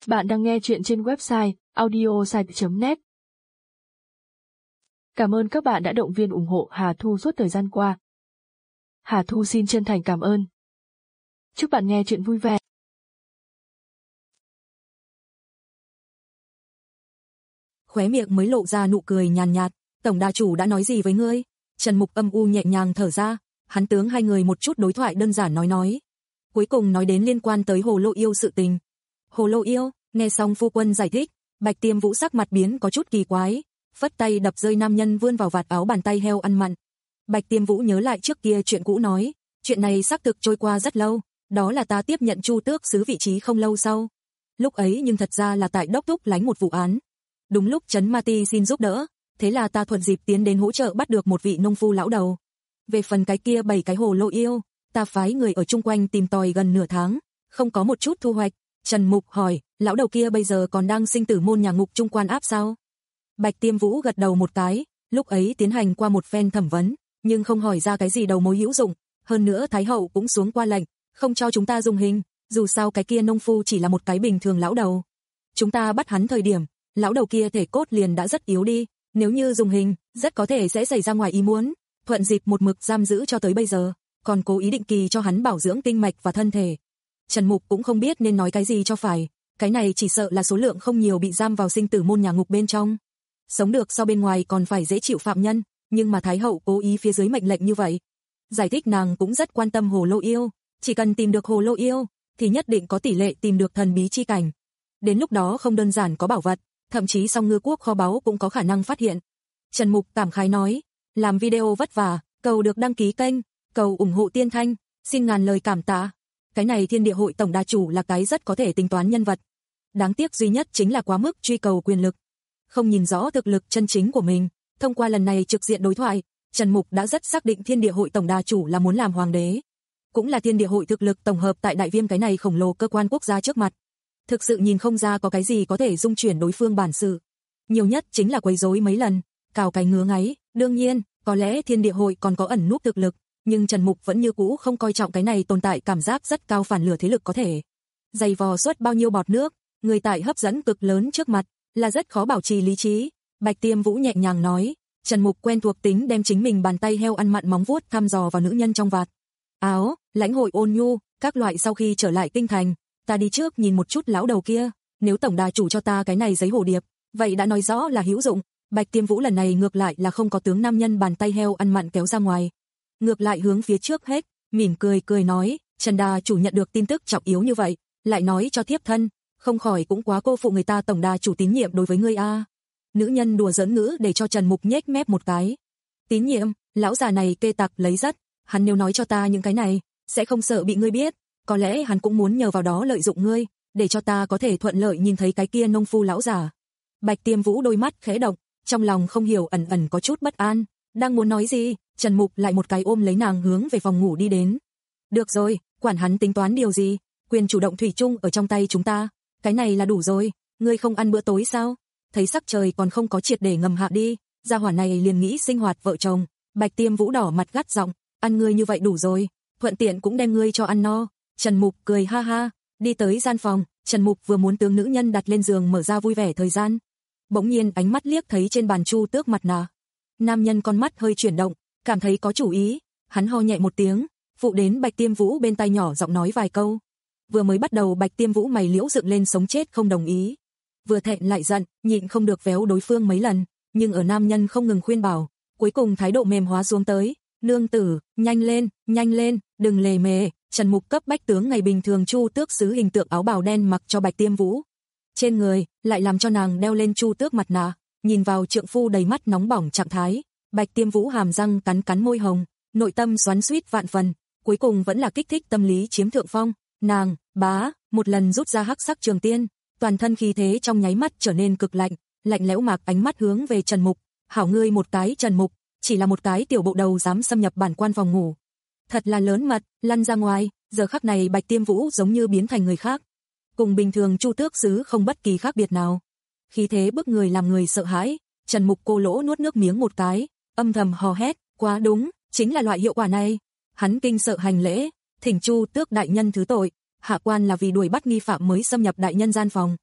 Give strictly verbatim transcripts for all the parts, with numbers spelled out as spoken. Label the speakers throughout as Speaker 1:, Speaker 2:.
Speaker 1: Bạn đang nghe chuyện trên website audiosite chấm net. Cảm ơn các bạn đã động viên ủng hộ Hà Thu suốt thời gian qua. Hà Thu xin chân thành cảm ơn. Chúc bạn nghe chuyện vui vẻ.
Speaker 2: Khóe miệng mới lộ ra nụ cười nhàn nhạt, tổng đà chủ đã nói gì với ngươi? Trần Mục âm u nhẹ nhàng thở ra, hắn tướng hai người một chút đối thoại đơn giản nói nói. Cuối cùng nói đến liên quan tới Hồ Lô Yêu sự tình. Hồ Lô Yêu, nghe xong phu quân giải thích, Bạch Tiêm Vũ sắc mặt biến có chút kỳ quái, phất tay đập rơi nam nhân vươn vào vạt áo bàn tay heo ăn mặn. Bạch Tiêm Vũ nhớ lại trước kia chuyện cũ nói, chuyện này xác thực trôi qua rất lâu, đó là ta tiếp nhận Chu Tước sứ vị trí không lâu sau. Lúc ấy nhưng thật ra là tại Đốc Thúc lánh một vụ án. Đúng lúc Trấn Ma Ti xin giúp đỡ, thế là ta thuận dịp tiến đến hỗ trợ bắt được một vị nông phu lão đầu. Về phần cái kia bảy cái Hồ Lô Yêu, ta phái người ở chung quanh tìm tòi gần nửa tháng, không có một chút thu hoạch. Trần Mục hỏi, lão đầu kia bây giờ còn đang sinh tử môn nhà ngục trung quan áp sao? Bạch Tiêm Vũ gật đầu một cái, lúc ấy tiến hành qua một phen thẩm vấn, nhưng không hỏi ra cái gì đầu mối hữu dụng, hơn nữa Thái hậu cũng xuống qua lệnh, không cho chúng ta dùng hình, dù sao cái kia nông phu chỉ là một cái bình thường lão đầu. Chúng ta bắt hắn thời điểm, lão đầu kia thể cốt liền đã rất yếu đi, nếu như dùng hình, rất có thể sẽ xảy ra ngoài ý muốn, thuận dịp một mực giam giữ cho tới bây giờ, còn cố ý định kỳ cho hắn bảo dưỡng kinh mạch và thân thể. Trần Mục cũng không biết nên nói cái gì cho phải, cái này chỉ sợ là số lượng không nhiều bị giam vào sinh tử môn nhà ngục bên trong. Sống được sau bên ngoài còn phải dễ chịu phạm nhân, nhưng mà Thái hậu cố ý phía dưới mệnh lệnh như vậy. Giải thích nàng cũng rất quan tâm Hồ Lô Yêu, chỉ cần tìm được Hồ Lô Yêu, thì nhất định có tỷ lệ tìm được thần bí chi cảnh. Đến lúc đó không đơn giản có bảo vật, thậm chí song ngư quốc kho báu cũng có khả năng phát hiện. Trần Mục cảm khái nói, làm video vất vả, cầu được đăng ký kênh, cầu ủng hộ Tiên Thanh, xin ngàn lời cảm tạ. Cái này Thiên Địa Hội tổng đà chủ là cái rất có thể tính toán nhân vật. Đáng tiếc duy nhất chính là quá mức truy cầu quyền lực. Không nhìn rõ thực lực chân chính của mình, thông qua lần này trực diện đối thoại, Trần Mục đã rất xác định Thiên Địa Hội tổng đà chủ là muốn làm hoàng đế. Cũng là Thiên Địa Hội thực lực tổng hợp tại Đại Viêm cái này khổng lồ cơ quan quốc gia trước mặt. Thực sự nhìn không ra có cái gì có thể dung chuyển đối phương bản sự. Nhiều nhất chính là quấy rối mấy lần, cào cái ngứa ngáy, đương nhiên, có lẽ Thiên Địa Hội còn có ẩn núp thực lực. Nhưng Trần Mục vẫn như cũ không coi trọng cái này tồn tại cảm giác rất cao phản lửa thế lực có thể. Dày vò suốt bao nhiêu bọt nước, người tại hấp dẫn cực lớn trước mặt, là rất khó bảo trì lý trí. Bạch Tiêm Vũ nhẹ nhàng nói, Trần Mục quen thuộc tính đem chính mình bàn tay heo ăn mặn móng vuốt thăm dò vào nữ nhân trong vạt áo, lãnh hội ôn nhu, các loại sau khi trở lại kinh thành, ta đi trước nhìn một chút lão đầu kia, nếu tổng đà chủ cho ta cái này giấy hồ điệp, vậy đã nói rõ là hữu dụng. Bạch Tiêm Vũ lần này ngược lại là không có tướng nam nhân bàn tay heo ăn mặn kéo ra ngoài. Ngược lại hướng phía trước hết, mỉm cười cười nói, Trần đà chủ nhận được tin tức trọng yếu như vậy, lại nói cho thiếp thân, không khỏi cũng quá cô phụ người ta tổng đà chủ tín nhiệm đối với ngươi a. Nữ nhân đùa giỡn ngữ để cho Trần Mục nhếch mép một cái. Tín nhiệm, lão già này kê tặc lấy rất, hắn nếu nói cho ta những cái này, sẽ không sợ bị ngươi biết, có lẽ hắn cũng muốn nhờ vào đó lợi dụng ngươi, để cho ta có thể thuận lợi nhìn thấy cái kia nông phu lão già. Bạch Tiêm Vũ đôi mắt khẽ động, trong lòng không hiểu ẩn ẩn có chút bất an, đang muốn nói gì, Trần Mục lại một cái ôm lấy nàng hướng về phòng ngủ đi đến. Được rồi, quản hắn tính toán điều gì, quyền chủ động thủy chung ở trong tay chúng ta, cái này là đủ rồi, ngươi không ăn bữa tối sao? Thấy sắc trời còn không có triệt để ngầm hạ đi, gia hỏa này liền nghĩ sinh hoạt vợ chồng. Bạch Tiêm Vũ đỏ mặt gắt giọng, ăn ngươi như vậy đủ rồi, thuận tiện cũng đem ngươi cho ăn no. Trần Mục cười ha ha, đi tới gian phòng, Trần Mục vừa muốn tướng nữ nhân đặt lên giường mở ra vui vẻ thời gian, bỗng nhiên ánh mắt liếc thấy trên bàn Chu Tước mặt nạ. Nam nhân con mắt hơi chuyển động, cảm thấy có chủ ý, hắn ho nhẹ một tiếng, phụ đến Bạch Tiêm Vũ bên tai nhỏ giọng nói vài câu. Vừa mới bắt đầu Bạch Tiêm Vũ mày liễu dựng lên sống chết không đồng ý, vừa thẹn lại giận, nhịn không được véo đối phương mấy lần, nhưng ở nam nhân không ngừng khuyên bảo, cuối cùng thái độ mềm hóa xuống tới, nương tử, nhanh lên, nhanh lên, đừng lề mề. Trần Mục cấp bách tướng ngày bình thường Chu Tước sứ hình tượng áo bào đen mặc cho Bạch Tiêm Vũ, trên người lại làm cho nàng đeo lên Chu Tước mặt nạ, nhìn vào trượng phu đầy mắt nóng bỏng trạng thái, Bạch Tiêm Vũ hàm răng cắn cắn môi hồng, nội tâm xoắn xuýt vạn phần, cuối cùng vẫn là kích thích tâm lý chiếm thượng phong, nàng, bá, một lần rút ra hắc sắc trường tiên, toàn thân khí thế trong nháy mắt trở nên cực lạnh, lạnh lẽo mạc ánh mắt hướng về Trần Mục, hảo ngươi một cái Trần Mục, chỉ là một cái tiểu bộ đầu dám xâm nhập bản quan phòng ngủ. Thật là lớn mật, lăn ra ngoài. Giờ khắc này Bạch Tiêm Vũ giống như biến thành người khác, cùng bình thường Chu Tước sứ không bất kỳ khác biệt nào. Khí thế bức người làm người sợ hãi, Trần Mục cô lỗ nuốt nước miếng một cái, âm thầm hò hét, quá đúng, chính là loại hiệu quả này. Hắn kinh sợ hành lễ, thỉnh Chu Tước đại nhân thứ tội, hạ quan là vì đuổi bắt nghi phạm mới xâm nhập đại nhân gian phòng.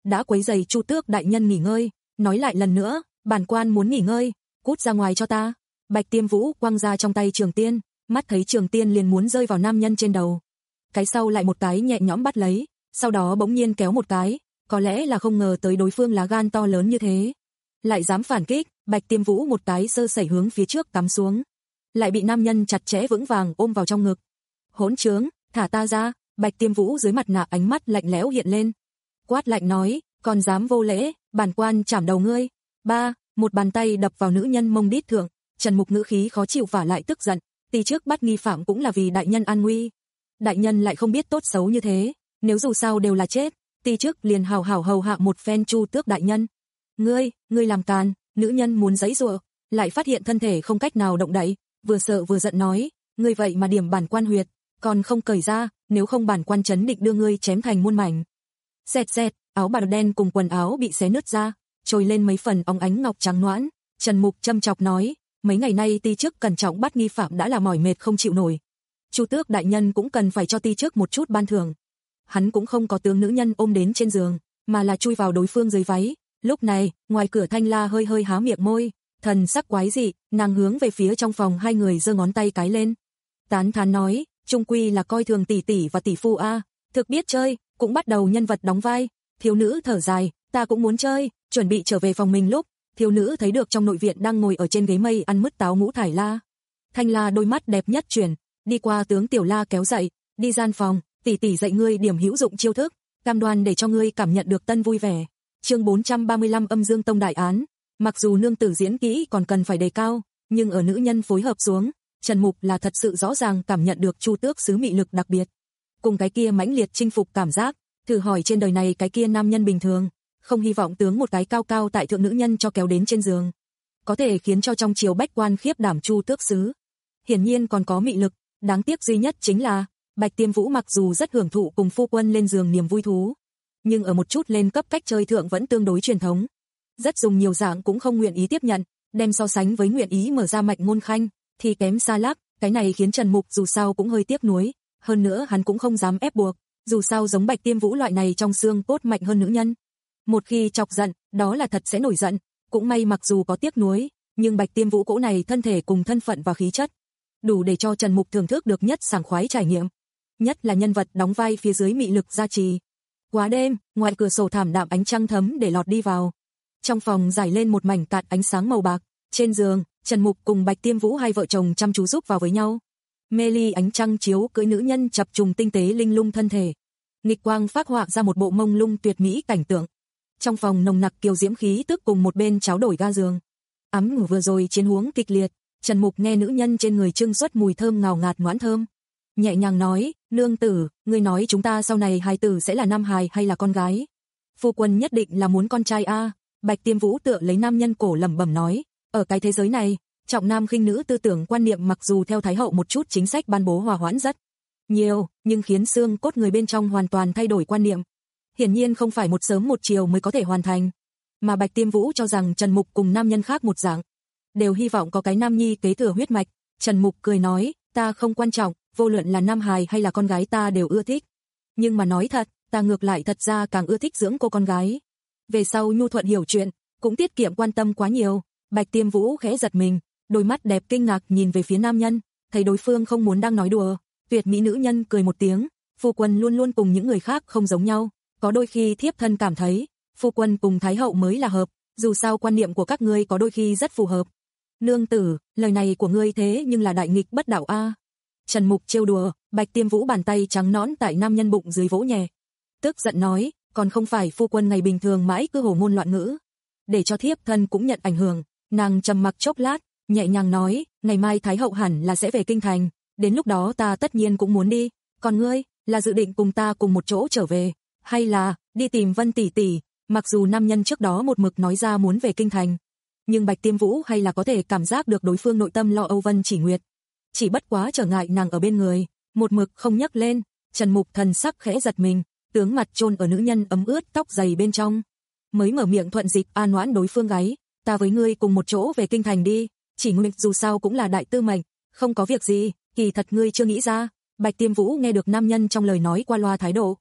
Speaker 2: đã quấy rầy Chu Tước đại nhân nghỉ ngơi, nói lại lần nữa, bản quan muốn nghỉ ngơi, cút ra ngoài cho ta. Bạch Tiêm Vũ quăng ra trong tay trường tiên, mắt thấy trường tiên liền muốn rơi vào nam nhân trên đầu. Cái sau lại một cái nhẹ nhõm bắt lấy, sau đó bỗng nhiên kéo một cái, có lẽ là không ngờ tới đối phương lá gan to lớn như thế. Lại dám phản kích, Bạch Tiêm Vũ một cái sơ sẩy hướng phía trước cắm xuống, lại bị nam nhân chặt chẽ vững vàng ôm vào trong ngực. Hỗn trướng, thả ta ra. Bạch Tiêm Vũ dưới mặt nạ ánh mắt lạnh lẽo hiện lên, quát lạnh nói, còn dám vô lễ, bản quan chảm đầu ngươi. Ba, một bàn tay đập vào nữ nhân mông đít thượng, Trần Mục ngữ khí khó chịu và lại tức giận, tỷ trước bắt nghi phạm cũng là vì đại nhân an nguy. Đại nhân lại không biết tốt xấu như thế, nếu dù sao đều là chết, tỷ trước liền hào hảo hầu hạ một phen Chu Tước đại nhân. Ngươi, ngươi làm càn. Nữ nhân muốn giãy giụa, lại phát hiện thân thể không cách nào động đậy, vừa sợ vừa giận nói, ngươi vậy mà điểm bản quan huyệt, còn không cởi ra, nếu không bản quan chấn định đưa ngươi chém thành muôn mảnh. Xẹt xẹt, áo bào đen cùng quần áo bị xé nứt ra, trồi lên mấy phần óng ánh ngọc trắng nõn. Trần Mục châm chọc nói, mấy ngày nay ti chức cẩn trọng bắt nghi phạm đã là mỏi mệt không chịu nổi. Chu Tước đại nhân cũng cần phải cho ti chức một chút ban thưởng. Hắn cũng không có tướng nữ nhân ôm đến trên giường, mà là chui vào đối phương dưới váy. Lúc này, ngoài cửa Thanh La hơi hơi há miệng môi, thần sắc quái dị, nàng hướng về phía trong phòng hai người giơ ngón tay cái lên. Tán thán nói, trung quy là coi thường tỷ tỷ và tỷ phu a, thực biết chơi, cũng bắt đầu nhân vật đóng vai. Thiếu nữ thở dài, ta cũng muốn chơi, chuẩn bị trở về phòng mình lúc, thiếu nữ thấy được trong nội viện đang ngồi ở trên ghế mây ăn mứt táo Ngũ Thải La. Thanh La đôi mắt đẹp nhất chuyển, đi qua tướng Tiểu La kéo dậy, đi gian phòng, tỷ tỷ dạy ngươi điểm hữu dụng chiêu thức, cam đoan để cho ngươi cảm nhận được tân vui vẻ. Chương bốn trăm ba mươi lăm Âm Dương Tông đại án. Mặc dù nương tử diễn kỹ còn cần phải đề cao, nhưng ở nữ nhân phối hợp xuống, Trần Mục là thật sự rõ ràng cảm nhận được Chu Tước sứ mị lực đặc biệt. Cùng cái kia mãnh liệt chinh phục cảm giác, thử hỏi trên đời này cái kia nam nhân bình thường, không hy vọng tướng một cái cao cao tại thượng nữ nhân cho kéo đến trên giường, có thể khiến cho trong triều bách quan khiếp đảm Chu Tước sứ. Hiển nhiên còn có mị lực, đáng tiếc duy nhất chính là, Bạch Tiêm Vũ mặc dù rất hưởng thụ cùng phu quân lên giường niềm vui thú, nhưng ở một chút lên cấp cách chơi thượng vẫn tương đối truyền thống. Rất dùng nhiều dạng cũng không nguyện ý tiếp nhận, đem so sánh với nguyện ý mở ra mạch ngôn khanh, thì kém xa lắc, cái này khiến Trần Mục dù sao cũng hơi tiếc nuối, hơn nữa hắn cũng không dám ép buộc, dù sao giống Bạch Tiêm Vũ loại này trong xương cốt mạnh hơn nữ nhân. Một khi chọc giận, đó là thật sẽ nổi giận, cũng may mặc dù có tiếc nuối, nhưng Bạch Tiêm Vũ cỗ này thân thể cùng thân phận và khí chất, đủ để cho Trần Mục thưởng thức được nhất sảng khoái trải nghiệm, nhất là nhân vật đóng vai phía dưới mị lực gia trì. Quá đêm, ngoài cửa sổ thảm đạm ánh trăng thấm để lọt đi vào. Trong phòng rải lên một mảnh cạn ánh sáng màu bạc, trên giường, Trần Mục cùng Bạch Tiêm Vũ hai vợ chồng chăm chú giúp vào với nhau. Mê ly ánh trăng chiếu cưỡi nữ nhân chập trùng tinh tế linh lung thân thể, nghịch quang phác họa ra một bộ mông lung tuyệt mỹ cảnh tượng. Trong phòng nồng nặc kiều diễm khí tức cùng một bên cháo đổi ga giường. Ấm ngủ vừa rồi chiến huống kịch liệt, Trần Mục nghe nữ nhân trên người trưng xuất mùi thơm ngào ngạt ngoãn thơm, nhẹ nhàng nói, nương tử, ngươi nói chúng ta sau này hài tử sẽ là nam hài hay là con gái? Phu quân nhất định là muốn con trai a. Bạch Tiêm Vũ tựa lấy nam nhân cổ lẩm bẩm nói, ở cái thế giới này, trọng nam khinh nữ tư tưởng quan niệm mặc dù theo thái hậu một chút chính sách ban bố hòa hoãn rất nhiều, nhưng khiến xương cốt người bên trong hoàn toàn thay đổi quan niệm. Hiển nhiên không phải một sớm một chiều mới có thể hoàn thành, mà Bạch Tiêm Vũ cho rằng Trần Mục cùng nam nhân khác một dạng, đều hy vọng có cái nam nhi kế thừa huyết mạch. Trần Mục cười nói, ta không quan trọng, vô luận là nam hài hay là con gái ta đều ưa thích. Nhưng mà nói thật, ta ngược lại thật ra càng ưa thích dưỡng cô con gái. Về sau nhu thuận hiểu chuyện, cũng tiết kiệm quan tâm quá nhiều. Bạch Tiêm Vũ khẽ giật mình, đôi mắt đẹp kinh ngạc nhìn về phía nam nhân, thấy đối phương không muốn đang nói đùa. Tuyệt mỹ nữ nhân cười một tiếng, phu quân luôn luôn cùng những người khác không giống nhau, có đôi khi thiếp thân cảm thấy, phu quân cùng thái hậu mới là hợp, dù sao quan niệm của các ngươi có đôi khi rất phù hợp. Nương tử, lời này của ngươi thế nhưng là đại nghịch bất đạo a. Trần Mục trêu đùa, Bạch Tiêm Vũ bàn tay trắng nõn tại nam nhân bụng dưới vỗ nhẹ, tức giận nói, còn không phải phu quân ngày bình thường mãi cứ hồ ngôn loạn ngữ, để cho thiếp thân cũng nhận ảnh hưởng. Nàng trầm mặc chốc lát, nhẹ nhàng nói, ngày mai thái hậu hẳn là sẽ về kinh thành, đến lúc đó ta tất nhiên cũng muốn đi, còn ngươi, là dự định cùng ta cùng một chỗ trở về, hay là đi tìm Vân tỷ tỷ? Mặc dù nam nhân trước đó một mực nói ra muốn về kinh thành, nhưng Bạch Tiêm Vũ hay là có thể cảm giác được đối phương nội tâm lo âu Vân Chỉ Nguyệt, chỉ bất quá trở ngại nàng ở bên người, một mực không nhắc lên. Trần Mục thần sắc khẽ giật mình, tướng mặt chôn ở nữ nhân ấm ướt tóc dày bên trong, mới mở miệng thuận dịch an noãn đối phương gáy, ta với ngươi cùng một chỗ về kinh thành đi, Chỉ Nguyệt dù sao cũng là đại tư mệnh, không có việc gì, kỳ thật ngươi chưa nghĩ ra. Bạch Tiêm Vũ nghe được nam nhân trong lời nói qua loa thái độ,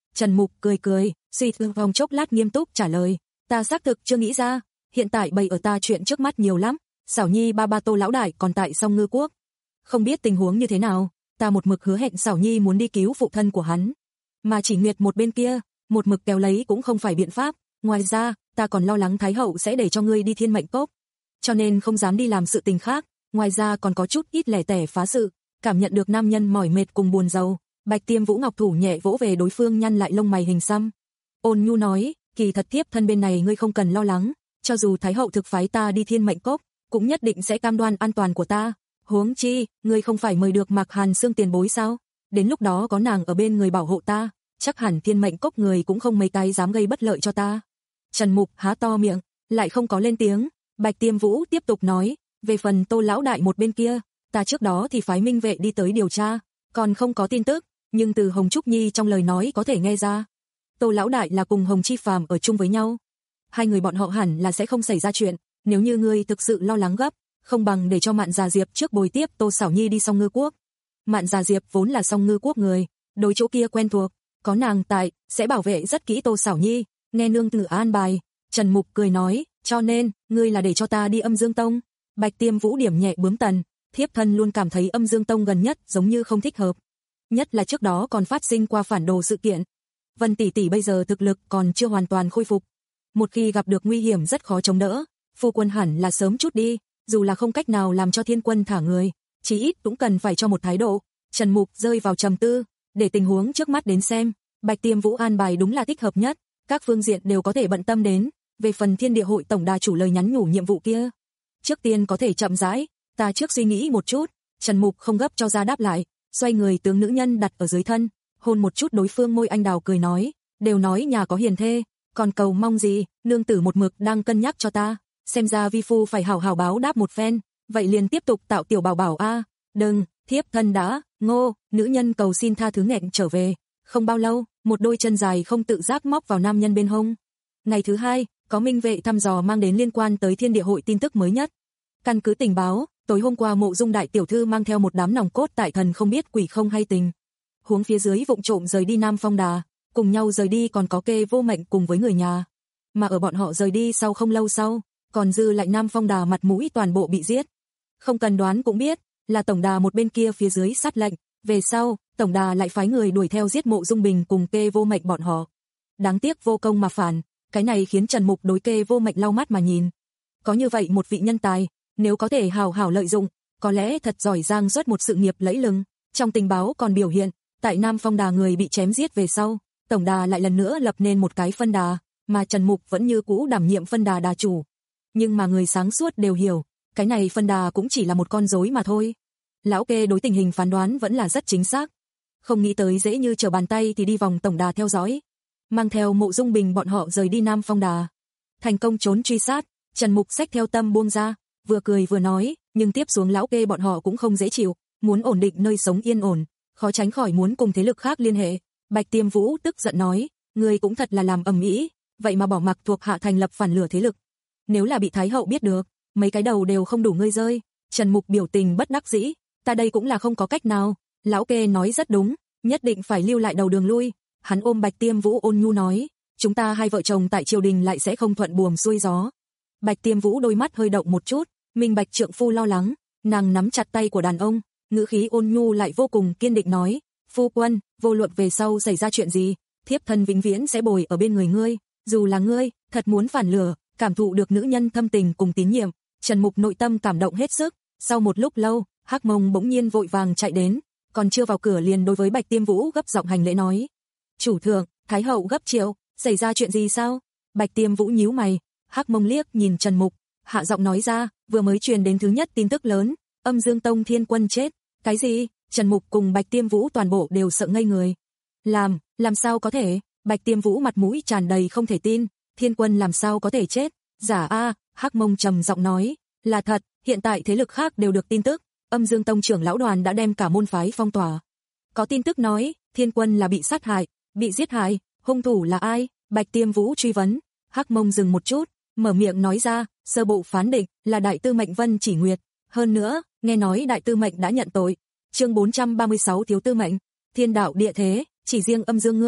Speaker 2: Trần Mục cười cười, suy tư vòng chốc lát nghiêm túc trả lời, ta xác thực chưa nghĩ ra, hiện tại bày ở ta chuyện trước mắt nhiều lắm, Xảo Nhi ba ba Tô lão đại còn tại Song Ngư Quốc. Không biết tình huống như thế nào, ta một mực hứa hẹn Xảo Nhi muốn đi cứu phụ thân của hắn. Mà Chỉ Nguyệt một bên kia, một mực kéo lấy cũng không phải biện pháp, ngoài ra, ta còn lo lắng Thái hậu sẽ để cho ngươi đi Thiên Mệnh Cốc. Cho nên không dám đi làm sự tình khác, ngoài ra còn có chút ít lẻ tẻ phá sự, cảm nhận được nam nhân mỏi mệt cùng buồn rầu, Bạch Tiêm Vũ ngọc thủ nhẹ vỗ về đối phương nhăn lại lông mày hình xăm. Ôn nhu nói, kỳ thật thiếp thân bên này ngươi không cần lo lắng, cho dù Thái hậu thực phái ta đi Thiên Mệnh Cốc, cũng nhất định sẽ cam đoan an toàn của ta. Huống chi, ngươi không phải mời được Mạc Hàn Sương tiền bối sao? Đến lúc đó có nàng ở bên người bảo hộ ta, chắc hẳn Thiên Mệnh Cốc người cũng không mấy cái dám gây bất lợi cho ta. Trần Mục há to miệng, lại không có lên tiếng. Bạch Tiêm Vũ tiếp tục nói, về phần Tô lão đại một bên kia, ta trước đó thì phái minh vệ đi tới điều tra, còn không có tin tức, nhưng từ Hồng Trúc Nhi trong lời nói có thể nghe ra, Tô lão đại là cùng Hồng Chi Phàm ở chung với nhau. Hai người bọn họ hẳn là sẽ không xảy ra chuyện, nếu như ngươi thực sự lo lắng gấp, không bằng để cho Mạn Già Diệp trước bồi tiếp Tô Xảo Nhi đi Song Ngư Quốc. Mạn Già Diệp vốn là Song Ngư Quốc người, đối chỗ kia quen thuộc, có nàng tại, sẽ bảo vệ rất kỹ Tô Xảo Nhi, nghe nương tử an bài. Trần Mục cười nói, cho nên, ngươi là để cho ta đi Âm Dương Tông. Bạch Tiêm Vũ điểm nhẹ bướm tần, thiếp thân luôn cảm thấy Âm Dương Tông gần nhất giống như không thích hợp. Nhất là trước đó còn phát sinh qua phản đồ sự kiện. Vân tỷ tỷ bây giờ thực lực còn chưa hoàn toàn khôi phục. Một khi gặp được nguy hiểm rất khó chống đỡ, phu quân hẳn là sớm chút đi, dù là không cách nào làm cho Thiên Quân thả người, chí ít cũng cần phải cho một thái độ. Trần Mục rơi vào trầm tư, để tình huống trước mắt đến xem, Bạch Tiêm Vũ an bài đúng là thích hợp nhất, các phương diện đều có thể bận tâm đến. Về phần Thiên Địa hội tổng đà chủ lời nhắn nhủ nhiệm vụ kia, trước tiên có thể chậm rãi, ta trước suy nghĩ một chút. Trần Mục không gấp cho ra đáp lại, xoay người tướng nữ nhân đặt ở dưới thân, hôn một chút đối phương môi anh đào cười nói, đều nói nhà có hiền thê, còn cầu mong gì, nương tử một mực đang cân nhắc cho ta, xem ra vi phu phải hảo hảo báo đáp một phen, vậy liền tiếp tục tạo tiểu bảo bảo a. Đừng, thiếp thân đã, ngô, nữ nhân cầu xin tha thứ nghẹn trở về, không bao lâu, một đôi chân dài không tự giác móc vào nam nhân bên hông. Ngày thứ hai, có minh vệ thăm dò mang đến liên quan tới Thiên Địa hội tin tức mới nhất. Căn cứ tình báo, tối hôm qua Mộ Dung đại tiểu thư mang theo một đám nòng cốt tại thần không biết quỷ không hay tình, huống phía dưới vụng trộm rời đi Nam Phong Đà, cùng nhau rời đi còn có Kê Vô Mệnh cùng với người nhà. Mà ở bọn họ rời đi sau không lâu sau, còn dư lại Nam Phong Đà mặt mũi toàn bộ bị giết. Không cần đoán cũng biết, là tổng đà một bên kia phía dưới sát lệnh, về sau, tổng đà lại phái người đuổi theo giết Mộ Dung Bình cùng Kê Vô Mệnh bọn họ. Đáng tiếc vô công mà phản, cái này khiến Trần Mục đối Kê Vô Mệnh lau mắt mà nhìn. Có như vậy một vị nhân tài, nếu có thể hào hảo lợi dụng, có lẽ thật giỏi giang xuất một sự nghiệp lẫy lừng. Trong tình báo còn biểu hiện, tại Nam Phong Đà người bị chém giết về sau, tổng đà lại lần nữa lập nên một cái phân đà, mà Trần Mục vẫn như cũ đảm nhiệm phân đà đà chủ. Nhưng mà người sáng suốt đều hiểu, cái này phân đà cũng chỉ là một con rối mà thôi. Lão Kê đối tình hình phán đoán vẫn là rất chính xác. Không nghĩ tới dễ như trở bàn tay thì đi vòng tổng đà theo dõi, mang theo Mộ Dung Bình bọn họ rời đi Nam Phong Đà. Thành công trốn truy sát, Trần Mục xách theo tâm buông ra, vừa cười vừa nói, nhưng tiếp xuống lão Kê bọn họ cũng không dễ chịu, muốn ổn định nơi sống yên ổn, khó tránh khỏi muốn cùng thế lực khác liên hệ. Bạch Tiêm Vũ tức giận nói, ngươi cũng thật là làm ầm ĩ, vậy mà bỏ mặc thuộc hạ thành lập phản lửa thế lực. Nếu là bị Thái hậu biết được, mấy cái đầu đều không đủ ngươi rơi. Trần Mục biểu tình bất đắc dĩ, ta đây cũng là không có cách nào, lão Kê nói rất đúng, nhất định phải lưu lại đầu đường lui. Hắn ôm Bạch Tiêm Vũ ôn nhu nói, chúng ta hai vợ chồng tại triều đình lại sẽ không thuận buồm xuôi gió. Bạch Tiêm Vũ đôi mắt hơi động một chút, minh bạch trượng phu lo lắng, nàng nắm chặt tay của đàn ông, ngữ khí ôn nhu lại vô cùng kiên định nói, phu quân, vô luận về sau xảy ra chuyện gì, thiếp thân vĩnh viễn sẽ bồi ở bên người ngươi, dù là ngươi thật muốn phản lửa, cảm thụ được nữ nhân thâm tình cùng tín nhiệm. Trần Mục nội tâm cảm động hết sức. Sau một lúc lâu, Hắc Mông bỗng nhiên vội vàng chạy đến, còn chưa vào cửa liền đối với Bạch Tiêm Vũ gấp giọng hành lễ nói, chủ thượng, Thái hậu gấp triệu, xảy ra chuyện gì sao? Bạch Tiêm Vũ nhíu mày, Hắc Mông liếc nhìn Trần Mục, hạ giọng nói ra, vừa mới truyền đến thứ nhất tin tức lớn, Âm Dương Tông Thiên Quân chết. Cái gì? Trần Mục cùng Bạch Tiêm Vũ toàn bộ đều sợ ngây người. Làm, làm sao có thể? Bạch Tiêm Vũ mặt mũi tràn đầy không thể tin, Thiên Quân làm sao có thể chết? Giả a, Hắc Mông trầm giọng nói, là thật, hiện tại thế lực khác đều được tin tức, Âm Dương Tông trưởng lão đoàn đã đem cả môn phái phong tỏa. Có tin tức nói, Thiên Quân là bị sát hại, bị giết hại, hung thủ là ai? Bạch Tiêm Vũ truy vấn. Hắc Mông dừng một chút, mở miệng nói ra, sơ bộ phán định là đại tư mệnh Vân Chỉ Nguyệt, hơn nữa, nghe nói đại tư mệnh đã nhận tội. Chương bốn trăm ba mươi sáu Thiếu tư mệnh, thiên đạo địa thế, chỉ riêng Âm Dương ngươi,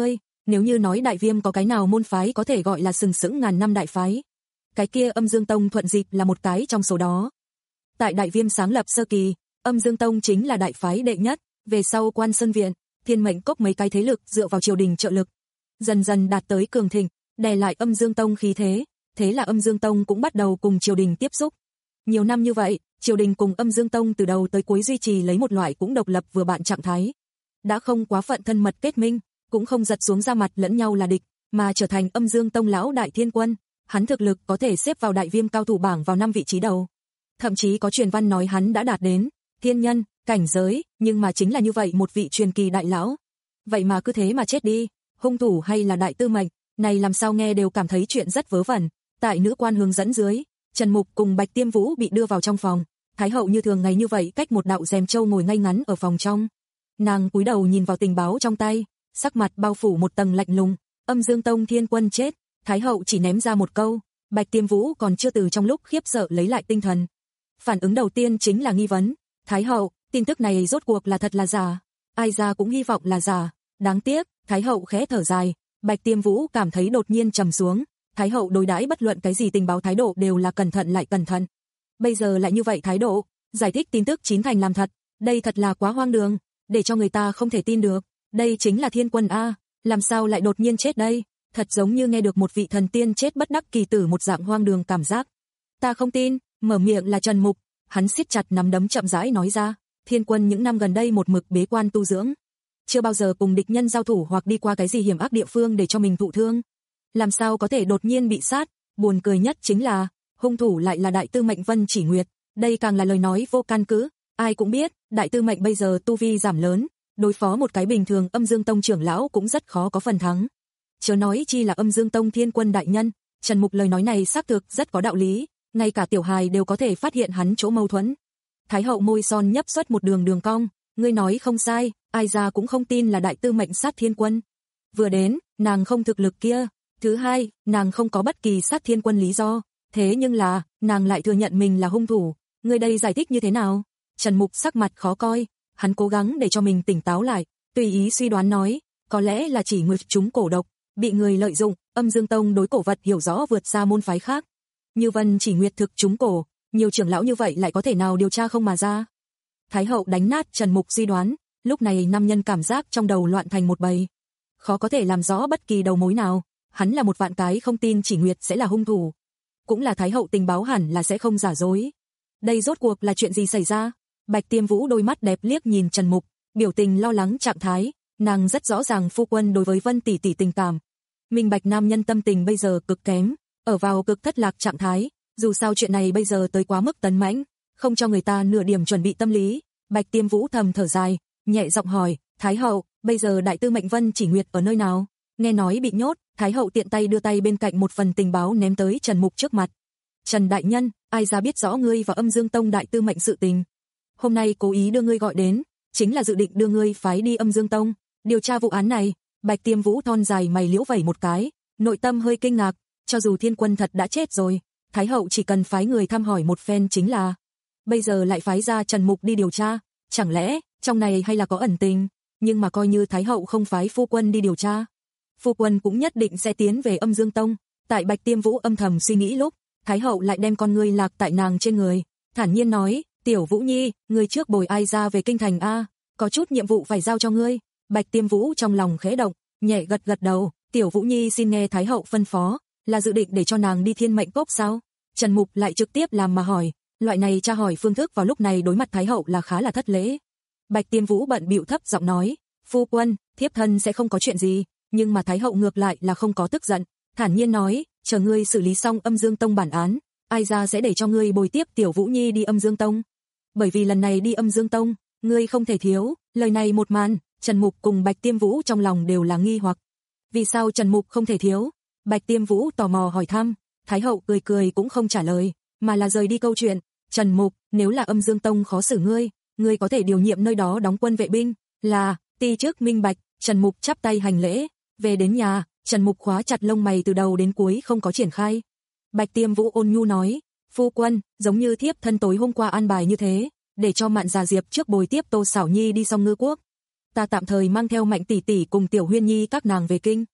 Speaker 2: Nếu như nói Đại Viêm có cái nào môn phái có thể gọi là sừng sững ngàn năm đại phái, cái kia Âm Dương Tông thuận dịp là một cái trong số đó. Tại Đại Viêm sáng lập sơ kỳ, Âm Dương Tông chính là đại phái đệ nhất, về sau Quan Sơn Viện, Thiên Mệnh Cốc mấy cái thế lực dựa vào triều đình trợ lực, dần dần đạt tới cường thịnh, đè lại Âm Dương Tông khí thế, thế là Âm Dương Tông cũng bắt đầu cùng triều đình tiếp xúc. Nhiều năm như vậy, triều đình cùng Âm Dương Tông từ đầu tới cuối duy trì lấy một loại cũng độc lập vừa bạn trạng thái. Đã không quá phận thân mật kết minh, cũng không giật xuống ra mặt lẫn nhau là địch, mà trở thành Âm Dương Tông lão đại thiên quân, hắn thực lực có thể xếp vào Đại Viêm cao thủ bảng vào năm vị trí đầu. Thậm chí có truyền văn nói hắn đã đạt đến thiên nhân cảnh giới, nhưng mà chính là như vậy một vị truyền kỳ đại lão, vậy mà cứ thế mà chết đi, hung thủ hay là đại tư mệnh, này làm sao nghe đều cảm thấy chuyện rất vớ vẩn. Tại nữ quan hướng dẫn dưới, Trần Mục cùng Bạch Tiêm Vũ bị đưa vào trong phòng, Thái hậu như thường ngày như vậy cách một đạo rèm châu ngồi ngay ngắn ở phòng trong. Nàng cúi đầu nhìn vào tình báo trong tay, sắc mặt bao phủ một tầng lạnh lùng. Âm Dương Tông thiên quân chết, Thái hậu chỉ ném ra một câu, Bạch Tiêm Vũ còn chưa từ trong lúc khiếp sợ lấy lại tinh thần. Phản ứng đầu tiên chính là nghi vấn, Thái hậu, tin tức này rốt cuộc là thật là giả? Ai ra cũng hy vọng là giả, đáng tiếc. Thái hậu khẽ thở dài, Bạch Tiêm Vũ cảm thấy đột nhiên trầm xuống. Thái hậu đối đãi bất luận cái gì tình báo thái độ đều là cẩn thận lại cẩn thận. Bây giờ lại như vậy thái độ, giải thích tin tức chín thành làm thật, đây thật là quá hoang đường, để cho người ta không thể tin được. Đây chính là thiên quân a, làm sao lại đột nhiên chết đây? Thật giống như nghe được một vị thần tiên chết bất đắc kỳ tử một dạng hoang đường cảm giác. Ta không tin, mở miệng là Trần Mục, hắn siết chặt nắm đấm chậm rãi nói ra, thiên quân những năm gần đây một mực bế quan tu dưỡng, chưa bao giờ cùng địch nhân giao thủ hoặc đi qua cái gì hiểm ác địa phương để cho mình thụ thương. Làm sao có thể đột nhiên bị sát, buồn cười nhất chính là, hung thủ lại là đại tư mệnh Vân Chỉ Nguyệt, đây càng là lời nói vô căn cứ, ai cũng biết, đại tư mệnh bây giờ tu vi giảm lớn, đối phó một cái bình thường Âm Dương Tông trưởng lão cũng rất khó có phần thắng. Chớ nói chi là Âm Dương Tông thiên quân đại nhân, Trần Mục lời nói này xác thực rất có đạo lý, ngay cả tiểu hài đều có thể phát hiện hắn chỗ mâu thuẫn. Thái hậu môi son nhấp xuất một đường đường cong, ngươi nói không sai, ai ra cũng không tin là đại tư mệnh sát thiên quân. Vừa đến, nàng không thực lực kia, thứ hai, nàng không có bất kỳ sát thiên quân lý do, thế nhưng là, nàng lại thừa nhận mình là hung thủ, ngươi đây giải thích như thế nào? Trần Mục sắc mặt khó coi, hắn cố gắng để cho mình tỉnh táo lại, tùy ý suy đoán nói, có lẽ là chỉ nguyệt chúng cổ độc, bị người lợi dụng, Âm Dương Tông đối cổ vật hiểu rõ vượt xa môn phái khác. Như Vân Chỉ Nguyệt thực chúng cổ, nhiều trưởng lão như vậy lại có thể nào điều tra không mà ra? Thái hậu đánh nát Trần Mục suy đoán, lúc này nam nhân cảm giác trong đầu loạn thành một bầy, khó có thể làm rõ bất kỳ đầu mối nào, hắn là một vạn cái không tin Chỉ Nguyệt sẽ là hung thủ, cũng là Thái hậu tình báo hẳn là sẽ không giả dối. Đây rốt cuộc là chuyện gì xảy ra? Bạch Tiêm Vũ đôi mắt đẹp liếc nhìn Trần Mục, biểu tình lo lắng trạng thái, nàng rất rõ ràng phu quân đối với Vân tỷ tỷ tình cảm, minh bạch nam nhân tâm tình bây giờ cực kém, ở vào cực thất lạc trạng thái, dù sao chuyện này bây giờ tới quá mức tấn mãnh, không cho người ta nửa điểm chuẩn bị tâm lý. Bạch Tiêm Vũ thầm thở dài, nhẹ giọng hỏi, Thái hậu, bây giờ đại tư mệnh Vân Chỉ Nguyệt ở nơi nào? Nghe nói bị nhốt, Thái hậu tiện tay đưa tay bên cạnh một phần tình báo ném tới Trần Mục trước mặt. Trần đại nhân, ai ra biết rõ ngươi và Âm Dương Tông đại tư mệnh sự tình. Hôm nay cố ý đưa ngươi gọi đến, chính là dự định đưa ngươi phái đi Âm Dương Tông, điều tra vụ án này. Bạch Tiêm Vũ thon dài mày liễu vẩy một cái, nội tâm hơi kinh ngạc, cho dù thiên quân thật đã chết rồi, Thái hậu chỉ cần phái người thăm hỏi một phen chính là, bây giờ lại phái ra Trần Mục đi điều tra, chẳng lẽ trong này hay là có ẩn tình? Nhưng mà coi như Thái hậu không phái phu quân đi điều tra, phu quân cũng nhất định sẽ tiến về Âm Dương Tông. Tại Bạch Tiêm Vũ âm thầm suy nghĩ lúc, Thái hậu lại đem con ngươi lạc tại nàng trên người, thản nhiên nói, Tiểu Vũ Nhi, ngươi trước bồi ai ra về kinh thành a, có chút nhiệm vụ phải giao cho ngươi. Bạch Tiêm Vũ trong lòng khẽ động, nhẹ gật gật đầu, Tiểu Vũ Nhi xin nghe Thái hậu phân phó, là dự định để cho nàng đi Thiên Mệnh Cốc sao? Trần Mục lại trực tiếp làm mà hỏi, loại này tra hỏi phương thức vào lúc này đối mặt Thái hậu là khá là thất lễ. Bạch Tiêm Vũ bận bịu thấp giọng nói, phu quân, thiếp thân sẽ không có chuyện gì, nhưng mà Thái hậu ngược lại là không có tức giận, thản nhiên nói, chờ ngươi xử lý xong Âm Dương Tông bản án, ai ra sẽ để cho ngươi bồi tiếp Tiểu Vũ Nhi đi Âm Dương Tông. Bởi vì lần này đi Âm Dương Tông, ngươi không thể thiếu. Lời này một màn, Trần Mục cùng Bạch Tiêm Vũ trong lòng đều là nghi hoặc. Vì sao Trần Mục không thể thiếu? Bạch Tiêm Vũ tò mò hỏi thăm, Thái hậu cười cười cũng không trả lời, mà là rời đi câu chuyện. Trần Mục, nếu là Âm Dương Tông khó xử ngươi, ngươi có thể điều nhiệm nơi đó đóng quân vệ binh, là, ti chức minh bạch. Trần Mục chắp tay hành lễ, về đến nhà, Trần Mục khóa chặt lông mày từ đầu đến cuối không có triển khai. Bạch Tiêm Vũ ôn nhu nói, phu quân, giống như thiếp thân tối hôm qua an bài như thế, để cho Mạn Già Diệp trước bồi tiếp Tô Xảo Nhi đi Song Ngư Quốc. Ta tạm thời mang theo Mạnh tỷ tỷ cùng Tiểu Huyên Nhi các nàng về kinh,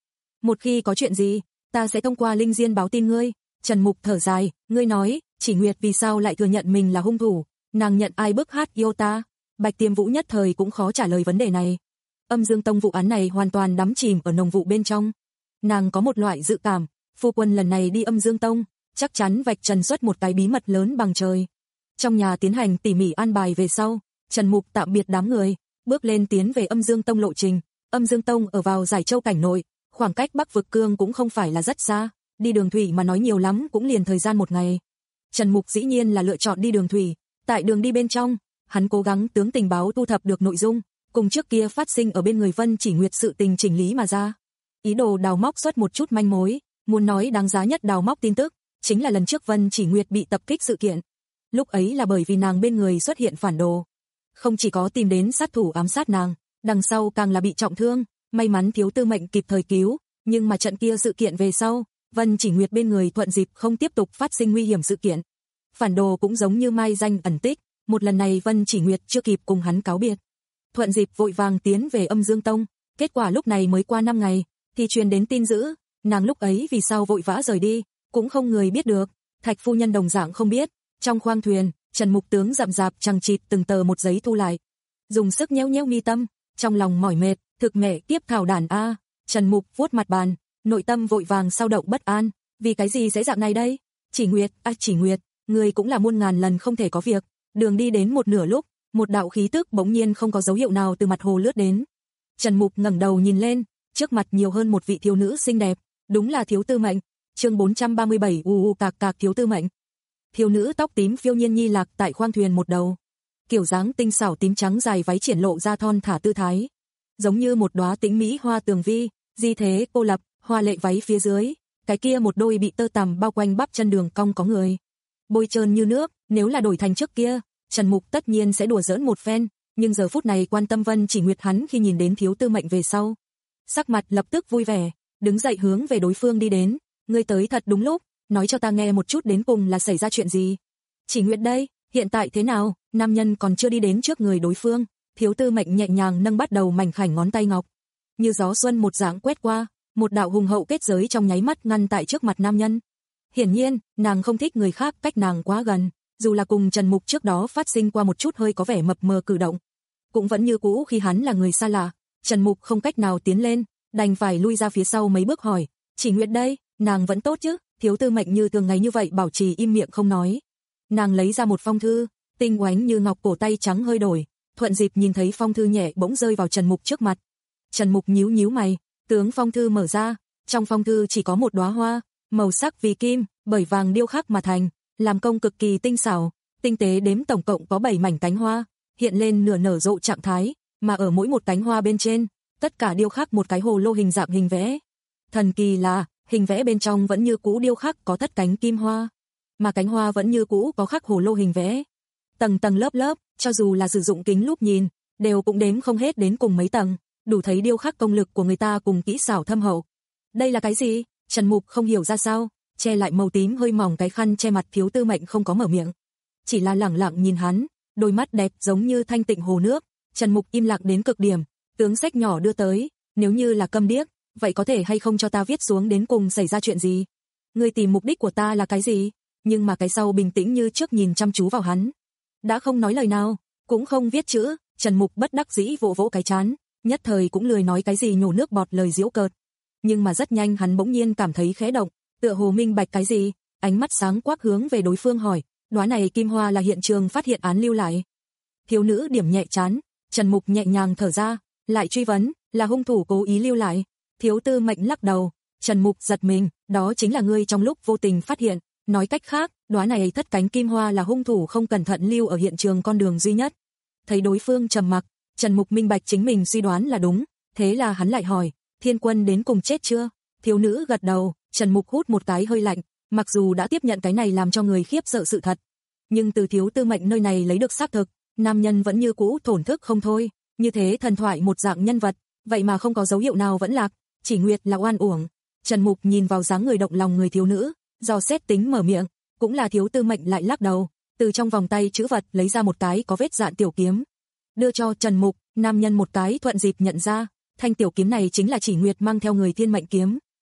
Speaker 2: một khi có chuyện gì, ta sẽ thông qua linh diên báo tin ngươi. Trần Mục thở dài, ngươi nói, Chỉ Nguyệt vì sao lại thừa nhận mình là hung thủ, nàng nhận ai bức hát yêu ta? Bạch Tiêm Vũ nhất thời cũng khó trả lời vấn đề này. Âm Dương Tông vụ án này hoàn toàn đắm chìm ở nồng vụ bên trong. Nàng có một loại dự cảm, phu quân lần này đi Âm Dương Tông, chắc chắn vạch trần xuất một cái bí mật lớn bằng trời. Trong nhà tiến hành tỉ mỉ an bài về sau, Trần Mục tạm biệt đám người, bước lên tiến về Âm Dương Tông lộ trình. Âm Dương Tông ở vào Giải Châu cảnh nội, khoảng cách Bắc Vực Cương cũng không phải là rất xa, đi đường thủy mà nói nhiều lắm cũng liền thời gian một ngày. Trần Mục dĩ nhiên là lựa chọn đi đường thủy, tại đường đi bên trong, hắn cố gắng tướng tình báo thu thập được nội dung, cùng trước kia phát sinh ở bên người Vân Chỉ Nguyệt sự tình chỉnh lý mà ra. Ý đồ đào móc xuất một chút manh mối, muốn nói đáng giá nhất đào móc tin tức, chính là lần trước Vân Chỉ Nguyệt bị tập kích sự kiện. Lúc ấy là bởi vì nàng bên người xuất hiện phản đồ. Không chỉ có tìm đến sát thủ ám sát nàng, đằng sau càng là bị trọng thương, may mắn Thiếu Tư Mệnh kịp thời cứu, nhưng mà trận kia sự kiện về sau, Vân Chỉ Nguyệt bên người thuận dịp không tiếp tục phát sinh nguy hiểm sự kiện. Phản đồ cũng giống như mai danh ẩn tích, một lần này Vân Chỉ Nguyệt chưa kịp cùng hắn cáo biệt. Thuận dịp vội vàng tiến về Âm Dương Tông, kết quả lúc này mới qua năm ngày, thì truyền đến tin dữ, nàng lúc ấy vì sao vội vã rời đi, cũng không người biết được, Thạch phu nhân đồng dạng không biết. Trong khoang thuyền, Trần Mục tướng rậm rạp chằng chịt từng tờ một giấy thu lại, dùng sức nhéo nhéo mi tâm, trong lòng mỏi mệt, thực mẹ tiếp thảo đàn a. Trần Mục vuốt mặt bàn, nội tâm vội vàng sao động bất an, vì cái gì sẽ dạng này đây? Chỉ Nguyệt, a à, Chỉ Nguyệt, người cũng là muôn ngàn lần không thể có việc. Đường đi đến một nửa lúc, một đạo khí tức bỗng nhiên không có dấu hiệu nào từ mặt hồ lướt đến. Trần Mục ngẩng đầu nhìn lên, trước mặt nhiều hơn một vị thiếu nữ xinh đẹp, đúng là Thiếu Tư Mệnh. Chương bốn trăm ba mươi bảy u u cạc cạc Thiếu Tư Mệnh. Thiếu nữ tóc tím phiêu nhiên nhi lạc tại khoang thuyền một đầu, kiểu dáng tinh xảo tím trắng dài váy triển lộ ra thon thả tư thái, giống như một đóa tĩnh mỹ hoa tường vi, di thế cô lập, hoa lệ váy phía dưới, cái kia một đôi bị tơ tằm bao quanh bắp chân đường cong có người, bôi trơn như nước, nếu là đổi thành trước kia, Trần Mục tất nhiên sẽ đùa giỡn một phen, nhưng giờ phút này quan tâm Vân Chỉ Nguyệt hắn khi nhìn đến Thiếu Tư Mệnh về sau, sắc mặt lập tức vui vẻ, đứng dậy hướng về đối phương đi đến, ngươi tới thật đúng lúc, nói cho ta nghe một chút đến cùng là xảy ra chuyện gì. Chỉ Nguyệt đây, hiện tại thế nào? Nam nhân còn chưa đi đến trước người đối phương, Thiếu Tư Mệnh nhẹ nhàng nâng bắt đầu mảnh khảnh ngón tay ngọc, như gió xuân một dạng quét qua, một đạo hùng hậu kết giới trong nháy mắt ngăn tại trước mặt nam nhân. Hiển nhiên, nàng không thích người khác cách nàng quá gần, dù là cùng Trần Mục trước đó phát sinh qua một chút hơi có vẻ mập mờ cử động, cũng vẫn như cũ khi hắn là người xa lạ, Trần Mục không cách nào tiến lên, đành phải lui ra phía sau mấy bước hỏi, Chỉ Nguyệt đây, nàng vẫn tốt chứ? Thiếu Tư Mệnh như thường ngày như vậy bảo trì im miệng không nói. Nàng lấy ra một phong thư, tinh oánh như ngọc, cổ tay trắng hơi đổi, thuận dịp nhìn thấy phong thư nhẹ bỗng rơi vào Trần Mục trước mặt. Trần Mục nhíu nhíu mày, tướng phong thư mở ra, trong phong thư chỉ có một đóa hoa, màu sắc vì kim, bởi vàng điêu khắc mà thành, làm công cực kỳ tinh xảo, tinh tế đếm tổng cộng có bảy mảnh cánh hoa, hiện lên nửa nở rộ trạng thái, mà ở mỗi một cánh hoa bên trên, tất cả điêu khắc một cái hồ lô hình dạng hình vẽ. Thần kỳ là, hình vẽ bên trong vẫn như cũ điêu khắc có thất cánh kim hoa, mà cánh hoa vẫn như cũ có khắc hồ lô hình vẽ. Tầng tầng lớp lớp, cho dù là sử dụng kính lúp nhìn, đều cũng đếm không hết đến cùng mấy tầng, đủ thấy điêu khắc công lực của người ta cùng kỹ xảo thâm hậu. Đây là cái gì? Trần Mục không hiểu ra sao, che lại màu tím hơi mỏng cái khăn che mặt Thiếu Tư Mệnh không có mở miệng, chỉ là lẳng lặng nhìn hắn, đôi mắt đẹp giống như thanh tịnh hồ nước. Trần Mục im lặng đến cực điểm, tướng sách nhỏ đưa tới, nếu như là câm điếc, vậy có thể hay không cho ta viết xuống đến cùng xảy ra chuyện gì? Ngươi tìm mục đích của ta là cái gì? Nhưng mà cái sau bình tĩnh như trước nhìn chăm chú vào hắn, đã không nói lời nào, cũng không viết chữ. Trần Mục bất đắc dĩ vỗ vỗ cái trán, nhất thời cũng lười nói cái gì nhổ nước bọt lời giễu cợt. Nhưng mà rất nhanh hắn bỗng nhiên cảm thấy khẽ động, tựa hồ minh bạch cái gì, ánh mắt sáng quắc hướng về đối phương hỏi, đóa này kim hoa là hiện trường phát hiện án lưu lại? Thiếu nữ điểm nhẹ trán, Trần Mục nhẹ nhàng thở ra, lại truy vấn, là hung thủ cố ý lưu lại? Thiếu Tư Mệnh lắc đầu. Trần Mục giật mình, đó chính là ngươi trong lúc vô tình phát hiện, nói cách khác, đóa này thất cánh kim hoa là hung thủ không cẩn thận lưu ở hiện trường con đường duy nhất. Thấy đối phương trầm mặc, Trần Mục minh bạch chính mình suy đoán là đúng, thế là hắn lại hỏi, Thiên Quân đến cùng chết chưa? Thiếu nữ gật đầu. Trần Mục hút một cái hơi lạnh, mặc dù đã tiếp nhận cái này làm cho người khiếp sợ sự thật, nhưng từ Thiếu Tư Mệnh nơi này lấy được xác thực, nam nhân vẫn như cũ thổn thức không thôi, như thế thần thoại một dạng nhân vật, vậy mà không có dấu hiệu nào vẫn lạc, Chỉ Nguyệt là oan uổng. Trần Mục nhìn vào dáng người động lòng người thiếu nữ, do xét tính mở miệng, cũng là Thiếu Tư Mệnh lại lắc đầu, từ trong vòng tay trữ vật lấy ra một cái có vết dạn tiểu kiếm, đưa cho Trần Mục. Nam nhân một cái thuận dịp nhận ra, thanh tiểu kiếm này chính là Chỉ Nguyệt mang theo người Thiên Mệnh kiếm,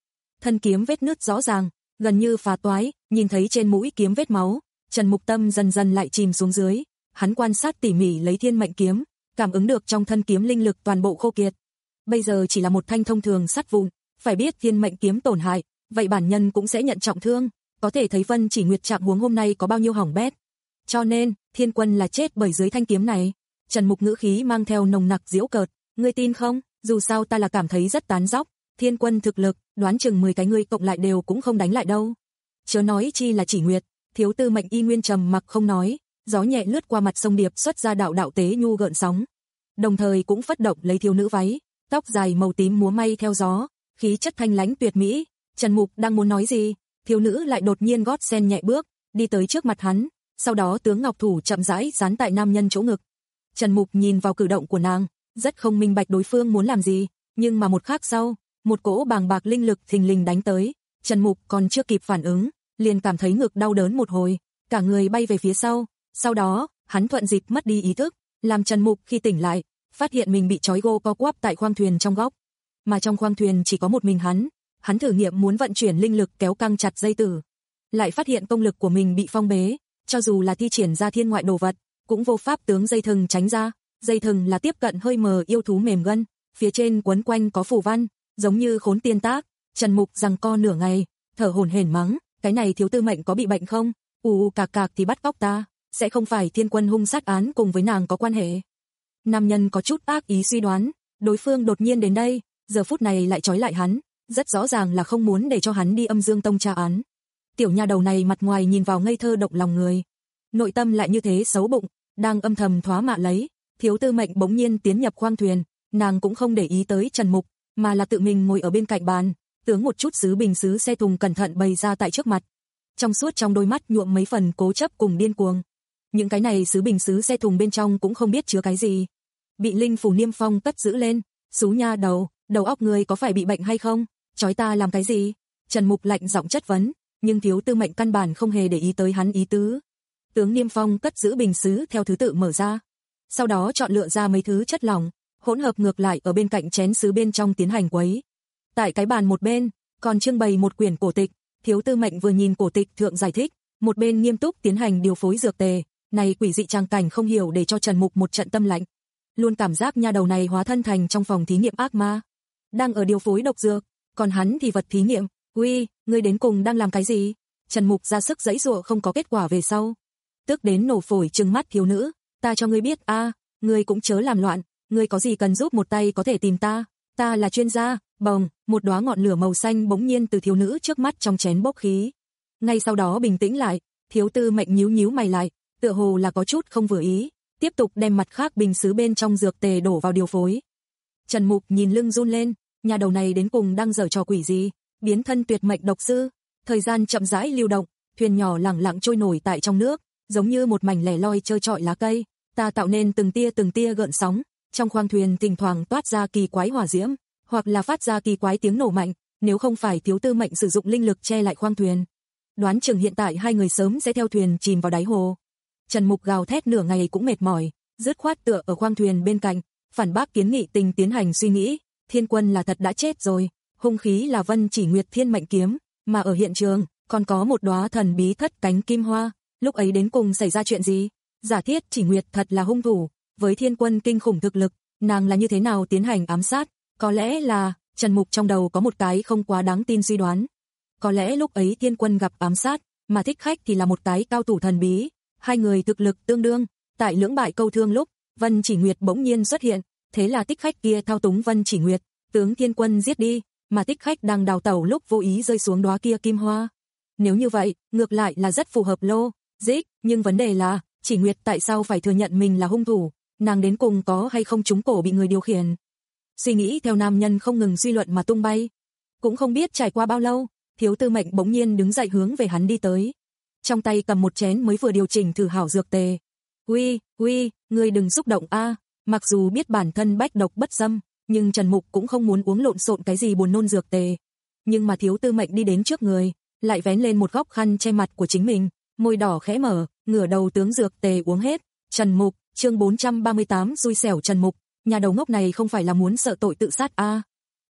Speaker 2: thân kiếm vết nứt rõ ràng, gần như phá toái, nhìn thấy trên mũi kiếm vết máu, Trần Mục tâm dần dần lại chìm xuống dưới, hắn quan sát tỉ mỉ lấy thiên mệnh kiếm, cảm ứng được trong thân kiếm linh lực toàn bộ khô kiệt. Bây giờ chỉ là một thanh thông thường sắt vụn, phải biết thiên mệnh kiếm tổn hại, vậy bản nhân cũng sẽ nhận trọng thương, có thể thấy Vân Chỉ Nguyệt trạng huống hôm nay có bao nhiêu hỏng bét. Cho nên, Thiên Quân là chết bởi dưới thanh kiếm này. Trần Mục ngữ khí mang theo nồng nặc giễu cợt, ngươi tin không, dù sao ta là cảm thấy rất tán dóc, Thiên Quân thực lực, đoán chừng mười cái ngươi cộng lại đều cũng không đánh lại đâu. Chớ nói chi là Chỉ Nguyệt, Thiếu Tư Mệnh y nguyên trầm mặc không nói, gió nhẹ lướt qua mặt sông điệp xuất ra đạo đạo tế nhu gợn sóng. Đồng thời cũng phất động lấy thiếu nữ váy, tóc dài màu tím múa may theo gió, khí chất thanh lãnh tuyệt mỹ. Trần Mục đang muốn nói gì, thiếu nữ lại đột nhiên gót sen nhẹ bước, đi tới trước mặt hắn, sau đó tướng ngọc thủ chậm rãi dán tại nam nhân chỗ ngực. Trần Mục nhìn vào cử động của nàng, rất không minh bạch đối phương muốn làm gì, nhưng mà một khắc sau, một cỗ bàng bạc linh lực thình lình đánh tới, Trần Mục còn chưa kịp phản ứng, liền cảm thấy ngực đau đớn một hồi, cả người bay về phía sau, sau đó, hắn thuận dịp mất đi ý thức, làm Trần Mục khi tỉnh lại, phát hiện mình bị trói gô co quắp tại khoang thuyền trong góc, mà trong khoang thuyền chỉ có một mình hắn, hắn thử nghiệm muốn vận chuyển linh lực kéo căng chặt dây tử, lại phát hiện công lực của mình bị phong bế, cho dù là thi triển ra thiên ngoại đồ vật, cũng vô pháp tướng dây thừng tránh ra, dây thừng là tiếp cận hơi mờ yêu thú mềm gân, phía trên quấn quanh có phù văn, giống như khốn tiên tác. Trần Mục giằng co nửa ngày, thở hổn hển mắng, cái này Thiếu Tư Mệnh có bị bệnh không? Ù ù cạc cạc thì bắt cóc ta, sẽ không phải Thiên Quân hung sát án cùng với nàng có quan hệ. Nam nhân có chút ác ý suy đoán, đối phương đột nhiên đến đây, giờ phút này lại trói lại hắn, rất rõ ràng là không muốn để cho hắn đi Âm Dương Tông tra án. Tiểu nha đầu này mặt ngoài nhìn vào ngây thơ động lòng người, nội tâm lại như thế xấu bụng, đang âm thầm thoá mạ lấy. Thiếu Tư Mệnh bỗng nhiên tiến nhập khoang thuyền, nàng cũng không để ý tới Trần Mục, mà là tự mình ngồi ở bên cạnh bàn, tướng một chút sứ bình sứ xe thùng cẩn thận bày ra tại trước mặt. Trong suốt trong đôi mắt nhuộm mấy phần cố chấp cùng điên cuồng. Những cái này sứ bình sứ xe thùng bên trong cũng không biết chứa cái gì. Bị linh phủ niêm phong cất giữ lên, xú nha đầu, đầu óc người có phải bị bệnh hay không? Chói ta làm cái gì? Trần Mục lạnh giọng chất vấn, nhưng Thiếu Tư Mệnh căn bản không hề để ý tới hắn ý tứ. Tướng niêm phong cất giữ bình sứ theo thứ tự mở ra, sau đó chọn lựa ra mấy thứ chất lỏng, hỗn hợp ngược lại ở bên cạnh chén sứ bên trong tiến hành quấy. Tại cái bàn một bên, còn trưng bày một quyển cổ tịch, Thiếu Tư Mệnh vừa nhìn cổ tịch thượng giải thích, một bên nghiêm túc tiến hành điều phối dược tề, này quỷ dị trang cảnh không hiểu để cho Trần Mục một trận tâm lạnh. Luôn cảm giác nha đầu này hóa thân thành trong phòng thí nghiệm ác ma, đang ở điều phối độc dược, còn hắn thì vật thí nghiệm. Uy, ngươi đến cùng đang làm cái gì? Trần Mục ra sức giãy giụa không có kết quả về sau, tức đến nổ phổi trừng mắt thiếu nữ, ta cho ngươi biết a, à, ngươi cũng chớ làm loạn, ngươi có gì cần giúp một tay có thể tìm ta, ta là chuyên gia. Bồng, một đóa ngọn lửa màu xanh bỗng nhiên từ thiếu nữ trước mắt trong chén bốc khí. Ngay sau đó bình tĩnh lại, Thiếu Tư Mệnh nhíu nhíu mày lại, tựa hồ là có chút không vừa ý, tiếp tục đem mặt khác bình sứ bên trong dược tề đổ vào điều phối. Trần Mục nhìn lưng run lên, nhà đầu này đến cùng đang giở trò quỷ gì, biến thân tuyệt mệnh độc sư. Thời gian chậm rãi lưu động, thuyền nhỏ lẳng lặng trôi nổi tại trong nước, giống như một mảnh lẻ loi trơ trọi lá cây, ta tạo nên từng tia từng tia gợn sóng, trong khoang thuyền thỉnh thoảng toát ra kỳ quái hỏa diễm, hoặc là phát ra kỳ quái tiếng nổ mạnh, nếu không phải Thiếu Tư Mệnh sử dụng linh lực che lại khoang thuyền, đoán chừng hiện tại hai người sớm sẽ theo thuyền chìm vào đáy hồ. Trần Mục gào thét nửa ngày cũng mệt mỏi, dứt khoát tựa ở khoang thuyền bên cạnh, phản bác kiến nghị tình tiến hành suy nghĩ, Thiên Quân là thật đã chết rồi, hung khí là Vân Chỉ Nguyệt thiên mệnh kiếm, mà ở hiện trường còn có một đóa thần bí thất cánh kim hoa, lúc ấy đến cùng xảy ra chuyện gì? Giả thiết Chỉ Nguyệt thật là hung thủ, với Thiên Quân kinh khủng thực lực, nàng là như thế nào tiến hành ám sát? Có lẽ là, Trần Mục trong đầu có một cái không quá đáng tin suy đoán. Có lẽ lúc ấy Thiên Quân gặp ám sát, mà thích khách thì là một cái cao thủ thần bí, hai người thực lực tương đương, tại lưỡng bại câu thương lúc, Vân Chỉ Nguyệt bỗng nhiên xuất hiện, thế là thích khách kia thao túng Vân Chỉ Nguyệt, tướng Thiên Quân giết đi, mà thích khách đang đào tẩu lúc vô ý rơi xuống đóa kia kim hoa. Nếu như vậy, ngược lại là rất phù hợp lô, dích, nhưng vấn đề là, Chỉ Nguyệt tại sao phải thừa nhận mình là hung thủ, nàng đến cùng có hay không trúng cổ bị người điều khiển. Suy nghĩ theo nam nhân không ngừng suy luận mà tung bay. Cũng không biết trải qua bao lâu, Thiếu Tư Mệnh bỗng nhiên đứng dậy hướng về hắn đi tới. Trong tay cầm một chén mới vừa điều chỉnh thử hảo dược tề. Uy, uy, ngươi đừng xúc động a. Mặc dù biết bản thân bách độc bất xâm, nhưng Trần Mục cũng không muốn uống lộn xộn cái gì buồn nôn dược tề. Nhưng mà Thiếu Tư Mệnh đi đến trước người, lại vén lên một góc khăn che mặt của chính mình, môi đỏ khẽ mở, ngửa đầu tướng dược tề uống hết. Trần Mục, chương bốn trăm ba mươi tám xui xẻo Trần Mục, nhà đầu ngốc này không phải là muốn sợ tội tự sát a.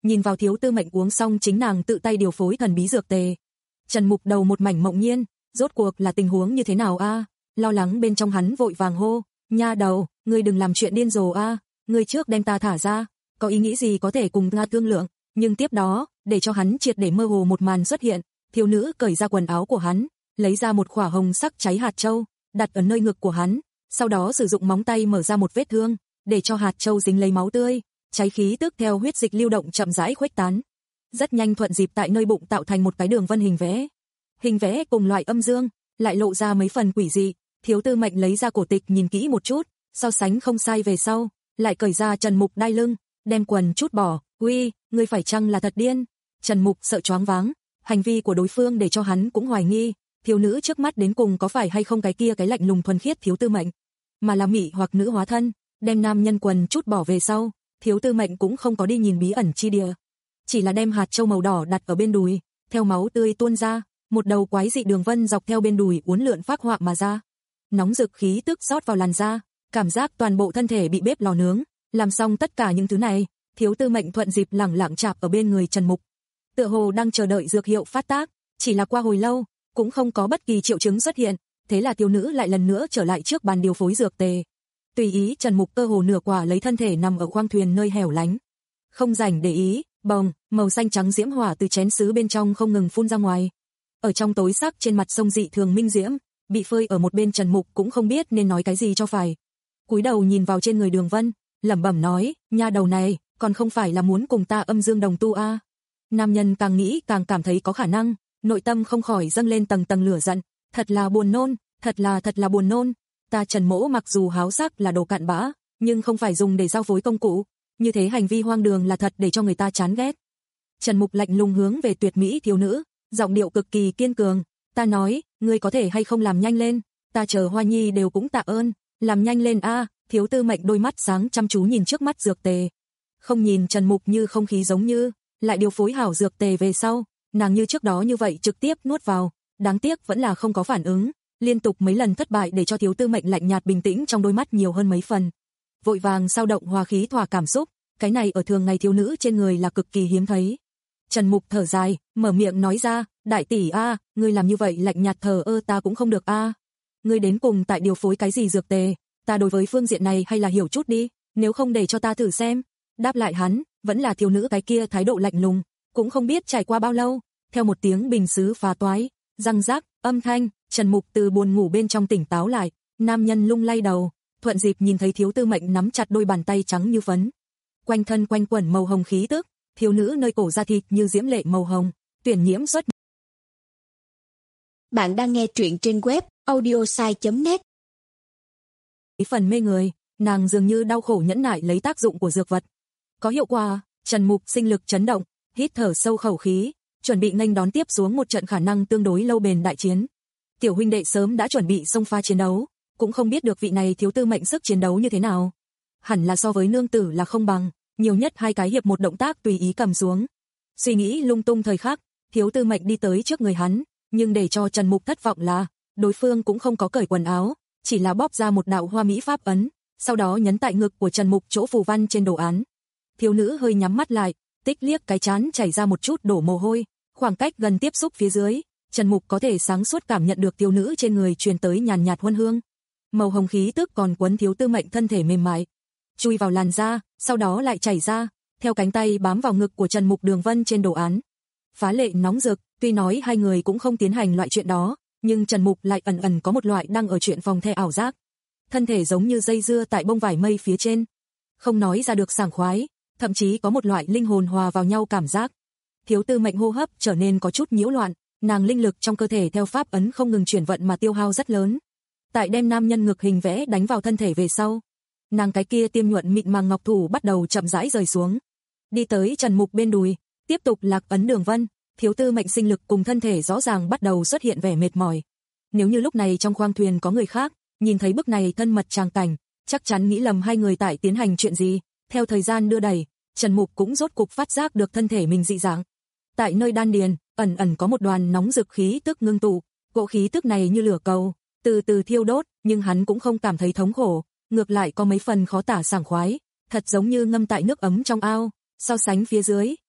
Speaker 2: nhìn vào Thiếu Tư Mệnh uống xong chính nàng tự tay điều phối thần bí dược tề. Trần Mục đầu một mảnh mộng nhiên, rốt cuộc là tình huống như thế nào a? Lo lắng bên trong hắn vội vàng hô, nha đầu, ngươi đừng làm chuyện điên rồ a, ngươi trước đem ta thả ra, có ý nghĩ gì có thể cùng Nga thương lượng, nhưng tiếp đó, để cho hắn triệt để mơ hồ một màn xuất hiện, thiếu nữ cởi ra quần áo của hắn, lấy ra một quả hồng sắc cháy hạt châu, đặt ở nơi ngực của hắn, sau đó sử dụng móng tay mở ra một vết thương, để cho hạt châu dính lấy máu tươi, cháy khí tức theo huyết dịch lưu động chậm rãi khuếch tán. Rất nhanh thuận dịp tại nơi bụng tạo thành một cái đường vân hình vẽ. Hình vẽ cùng loại âm dương, lại lộ ra mấy phần quỷ dị, Thiếu Tư Mệnh lấy ra cổ tịch nhìn kỹ một chút, so sánh không sai về sau, lại cởi ra Trần Mục đai lưng, đem quần chút bỏ, "Uy, ngươi phải chăng là thật điên?" Trần Mục sợ choáng váng, hành vi của đối phương để cho hắn cũng hoài nghi, thiếu nữ trước mắt đến cùng có phải hay không cái kia cái lạnh lùng thuần khiết Thiếu Tư Mệnh, mà là mị hoặc nữ hóa thân. Đem nam nhân quần chút bỏ về sau, Thiếu Tư Mệnh cũng không có đi nhìn bí ẩn chi địa, chỉ là đem hạt châu màu đỏ đặt ở bên đùi, theo máu tươi tuôn ra, một đầu quái dị đường vân dọc theo bên đùi uốn lượn phác họa mà ra. Nóng rực khí tức rót vào làn da, cảm giác toàn bộ thân thể bị bếp lò nướng. Làm xong tất cả những thứ này, Thiếu Tư Mệnh thuận dịp lẳng lặng chạp ở bên người Trần Mục, tựa hồ đang chờ đợi dược hiệu phát tác, chỉ là qua hồi lâu, cũng không có bất kỳ triệu chứng xuất hiện, thế là thiếu nữ lại lần nữa trở lại trước bàn điều phối dược tề. Tùy ý Trần Mục cơ hồ nửa quả lấy thân thể nằm ở khoang thuyền nơi hẻo lánh. Không rảnh để ý, bồng, màu xanh trắng diễm hỏa từ chén sứ bên trong không ngừng phun ra ngoài. Ở trong tối sắc trên mặt sông dị thường minh diễm, bị phơi ở một bên Trần Mục cũng không biết nên nói cái gì cho phải. Cúi đầu nhìn vào trên người Đường Vân, lẩm bẩm nói, nha đầu này, còn không phải là muốn cùng ta âm dương đồng tu a? À? Nam nhân càng nghĩ càng cảm thấy có khả năng, nội tâm không khỏi dâng lên tầng tầng lửa giận, thật là buồn nôn, thật là thật là buồn nôn. Ta Trần Mỗ mặc dù háo sắc là đồ cặn bã, nhưng không phải dùng để giao phối công cụ, như thế hành vi hoang đường là thật để cho người ta chán ghét. Trần Mục lạnh lùng hướng về tuyệt mỹ thiếu nữ, giọng điệu cực kỳ kiên cường, ta nói, ngươi có thể hay không làm nhanh lên, ta chờ Hoa Nhi đều cũng tạ ơn, làm nhanh lên a. À, Thiếu Tư Mệnh đôi mắt sáng chăm chú nhìn trước mắt dược tề, không nhìn Trần Mục như không khí giống như, lại điều phối hảo dược tề về sau, nàng như trước đó như vậy trực tiếp nuốt vào, đáng tiếc vẫn là không có phản ứng, liên tục mấy lần thất bại để cho Thiếu Tư Mệnh lạnh nhạt bình tĩnh trong đôi mắt nhiều hơn mấy phần. Vội vàng sao động hòa khí thỏa cảm xúc, cái này ở thường ngày thiếu nữ trên người là cực kỳ hiếm thấy. Trần Mục thở dài, mở miệng nói ra, đại tỷ a, à, ngươi làm như vậy lạnh nhạt thờ ơ ta cũng không được a. À. Ngươi đến cùng tại điều phối cái gì dược tề, ta đối với phương diện này hay là hiểu chút đi, nếu không để cho ta thử xem. Đáp lại hắn, vẫn là thiếu nữ cái kia thái độ lạnh lùng, cũng không biết trải qua bao lâu, theo một tiếng bình sứ phá toái, răng rác, âm thanh, Trần Mục từ buồn ngủ bên trong tỉnh táo lại, nam nhân lung lay đầu, thuận dịp nhìn thấy Thiếu Tư Mệnh nắm chặt đôi bàn tay trắng như phấn. Quanh thân quanh quẩn màu hồng khí tức, thiếu nữ nơi cổ da thịt như diễm lệ màu hồng, tuyển nhiễm xuất.
Speaker 3: Bạn đang nghe truyện trên web audiosai chấm net.
Speaker 2: Phần mê người, nàng dường như đau khổ nhẫn nại lấy tác dụng của dược vật. Có hiệu quả, Trần Mục sinh lực chấn động, hít thở sâu khẩu khí, chuẩn bị nghênh đón tiếp xuống một trận khả năng tương đối lâu bền đại chiến. Tiểu huynh đệ sớm đã chuẩn bị xông pha chiến đấu, cũng không biết được vị này Thiếu Tư Mệnh sức chiến đấu như thế nào. Hẳn là so với nương tử là không bằng, nhiều nhất hai cái hiệp một động tác tùy ý cầm xuống. Suy nghĩ lung tung thời khắc, Thiếu Tư Mệnh đi tới trước người hắn, nhưng để cho Trần Mục thất vọng là, đối phương cũng không có cởi quần áo, chỉ là bóp ra một đạo hoa mỹ pháp ấn, sau đó nhấn tại ngực của Trần Mục chỗ phù văn trên đồ án. Thiếu nữ hơi nhắm mắt lại, tích liếc cái trán chảy ra một chút đổ mồ hôi, khoảng cách gần tiếp xúc phía dưới, Trần Mục có thể sáng suốt cảm nhận được thiếu nữ trên người truyền tới nhàn nhạt huân hương. Màu hồng khí tức còn quấn Thiếu Tư Mệnh thân thể mềm mại, chui vào làn da, sau đó lại chảy ra, theo cánh tay bám vào ngực của Trần Mục đường vân trên đồ án. Phá lệ nóng rực, tuy nói hai người cũng không tiến hành loại chuyện đó, nhưng Trần Mục lại ẩn ẩn có một loại đang ở chuyện phòng the ảo giác. Thân thể giống như dây dưa tại bông vải mây phía trên, không nói ra được sảng khoái, thậm chí có một loại linh hồn hòa vào nhau cảm giác. Thiếu Tư Mệnh hô hấp trở nên có chút nhiễu loạn, nàng linh lực trong cơ thể theo pháp ấn không ngừng chuyển vận mà tiêu hao rất lớn. Tại đem nam nhân ngực hình vẽ đánh vào thân thể về sau, nàng cái kia tiêm nhuận mịn màng ngọc thủ bắt đầu chậm rãi rời xuống, đi tới Trần Mục bên đùi, tiếp tục lạc ấn đường vân. Thiếu Tư Mệnh sinh lực cùng thân thể rõ ràng bắt đầu xuất hiện vẻ mệt mỏi. Nếu như lúc này trong khoang thuyền có người khác, nhìn thấy bức này thân mật tràng cảnh, chắc chắn nghĩ lầm hai người tại tiến hành chuyện gì. Theo thời gian đưa đẩy, Trần Mục cũng rốt cục phát giác được thân thể mình dị dạng. Tại nơi đan điền, ẩn ẩn có một đoàn nóng rực khí tức ngưng tụ, cỗ khí tức này như lửa cầu, từ từ thiêu đốt, nhưng hắn cũng không cảm thấy thống khổ, ngược lại có mấy phần khó tả sảng khoái, thật giống như ngâm tại nước ấm trong ao. So sánh phía dưới,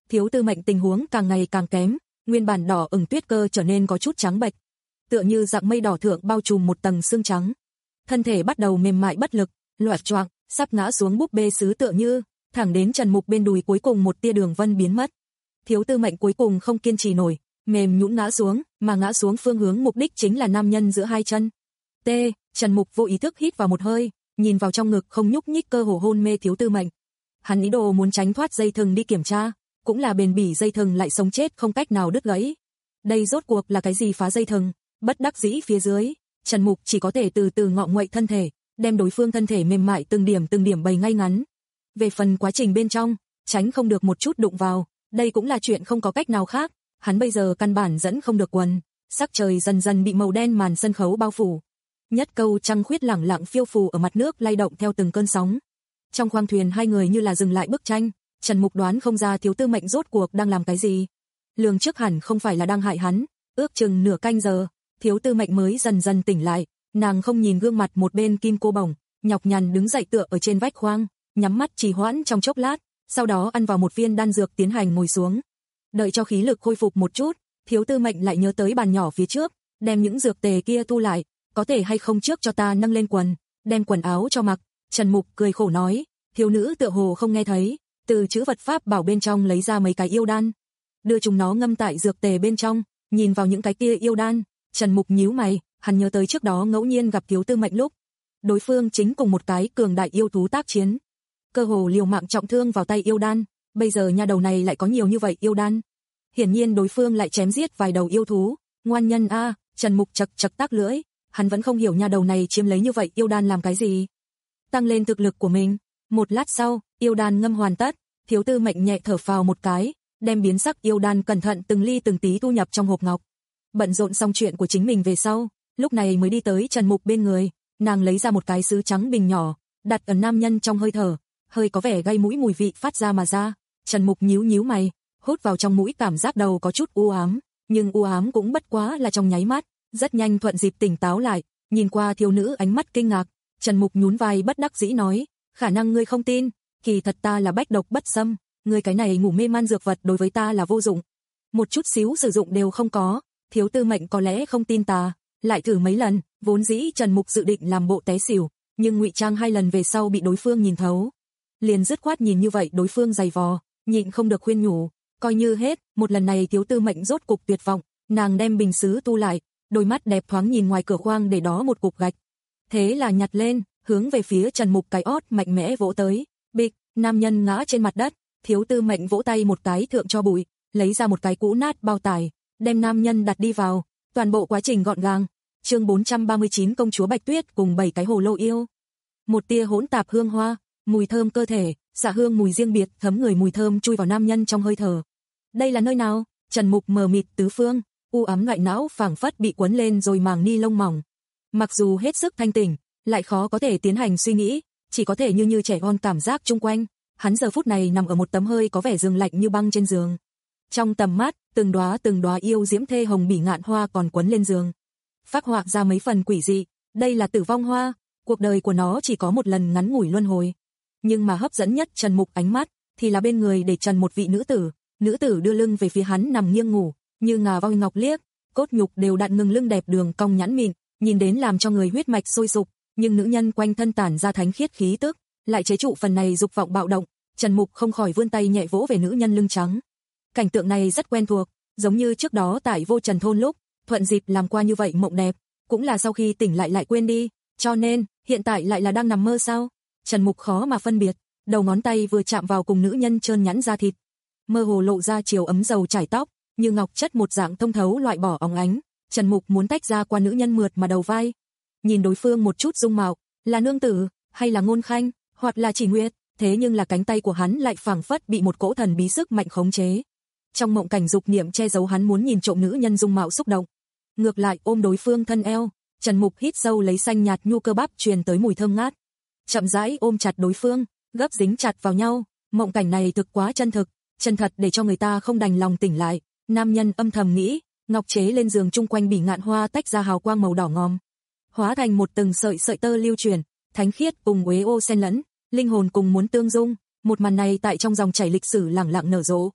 Speaker 2: Thiếu Tư Mệnh tình huống càng ngày càng kém, nguyên bản đỏ ửng tuyết cơ trở nên có chút trắng bệch, tựa như dạng mây đỏ thượng bao trùm một tầng sương trắng. Thân thể bắt đầu mềm mại bất lực, loạt choạng, sắp ngã xuống búp bê sứ tựa như, thẳng đến Trần Mục bên đùi cuối cùng một tia đường vân biến mất. Thiếu Tư Mệnh cuối cùng không kiên trì nổi, mềm nhũn ngã xuống, mà ngã xuống phương hướng mục đích chính là nam nhân giữa hai chân. T, Trần Mục vô ý thức hít vào một hơi, nhìn vào trong ngực không nhúc nhích cơ hồ hôn mê Thiếu Tư Mệnh. Hắn ý đồ muốn tránh thoát dây thừng đi kiểm tra, cũng là bền bỉ dây thừng lại sống chết không cách nào đứt gãy. Đây rốt cuộc là cái gì phá dây thừng? Bất đắc dĩ phía dưới, Trần Mục chỉ có thể từ từ ngọ nguậy thân thể, đem đối phương thân thể mềm mại từng điểm từng điểm bày ngay ngắn. Về phần quá trình bên trong, tránh không được một chút đụng vào, đây cũng là chuyện không có cách nào khác, hắn bây giờ căn bản dẫn không được quần, sắc trời dần dần bị màu đen màn sân khấu bao phủ. Nhất câu trăng khuyết lẳng lặng phiêu phù ở mặt nước lay động theo từng cơn sóng. Trong khoang thuyền hai người như là dừng lại bức tranh, Trần Mục đoán không ra Thiếu Tư Mệnh rốt cuộc đang làm cái gì. Lường trước hẳn không phải là đang hại hắn, ước chừng nửa canh giờ, Thiếu Tư Mệnh mới dần dần tỉnh lại, nàng không nhìn gương mặt một bên kim cô bổng, nhọc nhằn đứng dậy tựa ở trên vách khoang, nhắm mắt trì hoãn trong chốc lát, sau đó ăn vào một viên đan dược tiến hành ngồi xuống. Đợi cho khí lực khôi phục một chút, Thiếu Tư Mệnh lại nhớ tới bàn nhỏ phía trước, đem những dược tề kia thu lại, có thể hay không trước cho ta nâng lên quần, đem quần áo cho mặc. Trần Mục cười khổ nói, thiếu nữ tựa hồ không nghe thấy, từ chữ vật pháp bảo bên trong lấy ra mấy cái yêu đan, đưa chúng nó ngâm tại dược tề bên trong, nhìn vào những cái kia yêu đan, Trần Mục nhíu mày, hắn nhớ tới trước đó ngẫu nhiên gặp Thiếu Tư Mệnh lúc, đối phương chính cùng một cái cường đại yêu thú tác chiến, cơ hồ liều mạng trọng thương vào tay yêu đan, bây giờ nha đầu này lại có nhiều như vậy yêu đan. Hiển nhiên đối phương lại chém giết vài đầu yêu thú, ngoan nhân a, Trần Mục chật chật tác lưỡi, hắn vẫn không hiểu nha đầu này chiếm lấy như vậy yêu đan làm cái gì. Tăng lên thực lực của mình. Một lát sau, yêu đan ngâm hoàn tất, Thiếu Tư Mệnh nhẹ thở phào một cái, đem biến sắc yêu đan cẩn thận từng ly từng tí thu nhập trong hộp ngọc. Bận rộn xong chuyện của chính mình về sau, lúc này mới đi tới Trần Mục bên người, nàng lấy ra một cái sứ trắng bình nhỏ, đặt ở nam nhân trong hơi thở, hơi có vẻ gây mũi mùi vị phát ra mà ra. Trần Mục nhíu nhíu mày, hút vào trong mũi cảm giác đầu có chút u ám, nhưng u ám cũng bất quá là trong nháy mắt, rất nhanh thuận dịp tỉnh táo lại, nhìn qua thiếu nữ ánh mắt kinh ngạc, Trần Mục nhún vai bất đắc dĩ nói, khả năng ngươi không tin, kỳ thật ta là bách độc bất xâm, ngươi cái này ngủ mê man dược vật đối với ta là vô dụng, một chút xíu sử dụng đều không có. Thiếu Tư Mệnh có lẽ không tin ta, lại thử mấy lần, vốn dĩ Trần Mục dự định làm bộ té xỉu, nhưng ngụy trang hai lần về sau bị đối phương nhìn thấu, liền dứt khoát nhìn như vậy đối phương giày vò, nhịn không được khuyên nhủ, coi như hết. Một lần này Thiếu Tư Mệnh rốt cục tuyệt vọng, nàng đem bình sứ tu lại, đôi mắt đẹp thoáng nhìn ngoài cửa khoang để đó một cục gạch, thế là nhặt lên, hướng về phía Trần Mục cái ót mạnh mẽ vỗ tới, bịch, nam nhân ngã trên mặt đất, Thiếu Tư Mệnh vỗ tay một cái thượng cho bụi, lấy ra một cái cũ nát bao tải, đem nam nhân đặt đi vào, toàn bộ quá trình gọn gàng. Chương bốn trăm ba mươi chín công chúa Bạch Tuyết cùng bảy cái hồ lô yêu. Một tia hỗn tạp hương hoa, mùi thơm cơ thể, xạ hương mùi riêng biệt thấm người mùi thơm chui vào nam nhân trong hơi thở. Đây là nơi nào? Trần Mục mờ mịt tứ phương, u ám ngoại não phảng phất bị quấn lên rồi màng ni lông mỏng. Mặc dù hết sức thanh tỉnh, lại khó có thể tiến hành suy nghĩ, chỉ có thể như như trẻ con cảm giác chung quanh. Hắn giờ phút này nằm ở một tấm hơi có vẻ giường lạnh như băng trên giường. Trong tầm mắt, từng đóa từng đóa yêu diễm thê hồng bỉ ngạn hoa còn quấn lên giường, phác họa ra mấy phần quỷ dị. Đây là tử vong hoa, cuộc đời của nó chỉ có một lần ngắn ngủi luân hồi. Nhưng mà hấp dẫn nhất Trần Mục ánh mắt thì là bên người để trần một vị nữ tử, nữ tử đưa lưng về phía hắn nằm nghiêng ngủ, như ngà voi ngọc liếc, cốt nhục đều đặn ngừng lưng đẹp đường cong nhẵn mịn, nhìn đến làm cho người huyết mạch sôi sục, nhưng nữ nhân quanh thân tản ra thánh khiết khí tức, lại chế trụ phần này dục vọng bạo động. Trần Mục không khỏi vươn tay nhẹ vỗ về nữ nhân lưng trắng. Cảnh tượng này rất quen thuộc, giống như trước đó tại Vô Trần thôn lúc, thuận dịp làm qua như vậy mộng đẹp, cũng là sau khi tỉnh lại lại quên đi, cho nên, hiện tại lại là đang nằm mơ sao? Trần Mục khó mà phân biệt, đầu ngón tay vừa chạm vào cùng nữ nhân trơn nhẵn da thịt, mơ hồ lộ ra chiều ấm dầu trải tóc, như ngọc chất một dạng thông thấu loại bỏ óng ánh. Trần Mục muốn tách ra qua nữ nhân mượt mà đầu vai, nhìn đối phương một chút dung mạo, là nương tử, hay là ngôn khanh, hoặc là chỉ nguyệt, thế nhưng là cánh tay của hắn lại phảng phất bị một cỗ thần bí sức mạnh khống chế. Trong mộng cảnh dục niệm che giấu hắn muốn nhìn trộm nữ nhân dung mạo xúc động, ngược lại ôm đối phương thân eo. Trần Mục hít sâu lấy xanh nhạt nhu cơ bắp truyền tới mùi thơm ngát, chậm rãi ôm chặt đối phương, gấp dính chặt vào nhau. Mộng cảnh này thực quá chân thực, chân thật để cho người ta không đành lòng tỉnh lại. Nam nhân âm thầm nghĩ, ngọc chế lên giường chung quanh bỉ ngạn hoa tách ra hào quang màu đỏ ngòm, hóa thành một từng sợi sợi tơ lưu truyền, thánh khiết cùng uế ô xen lẫn, linh hồn cùng muốn tương dung. Một màn này tại trong dòng chảy lịch sử lẳng lặng nở rộ.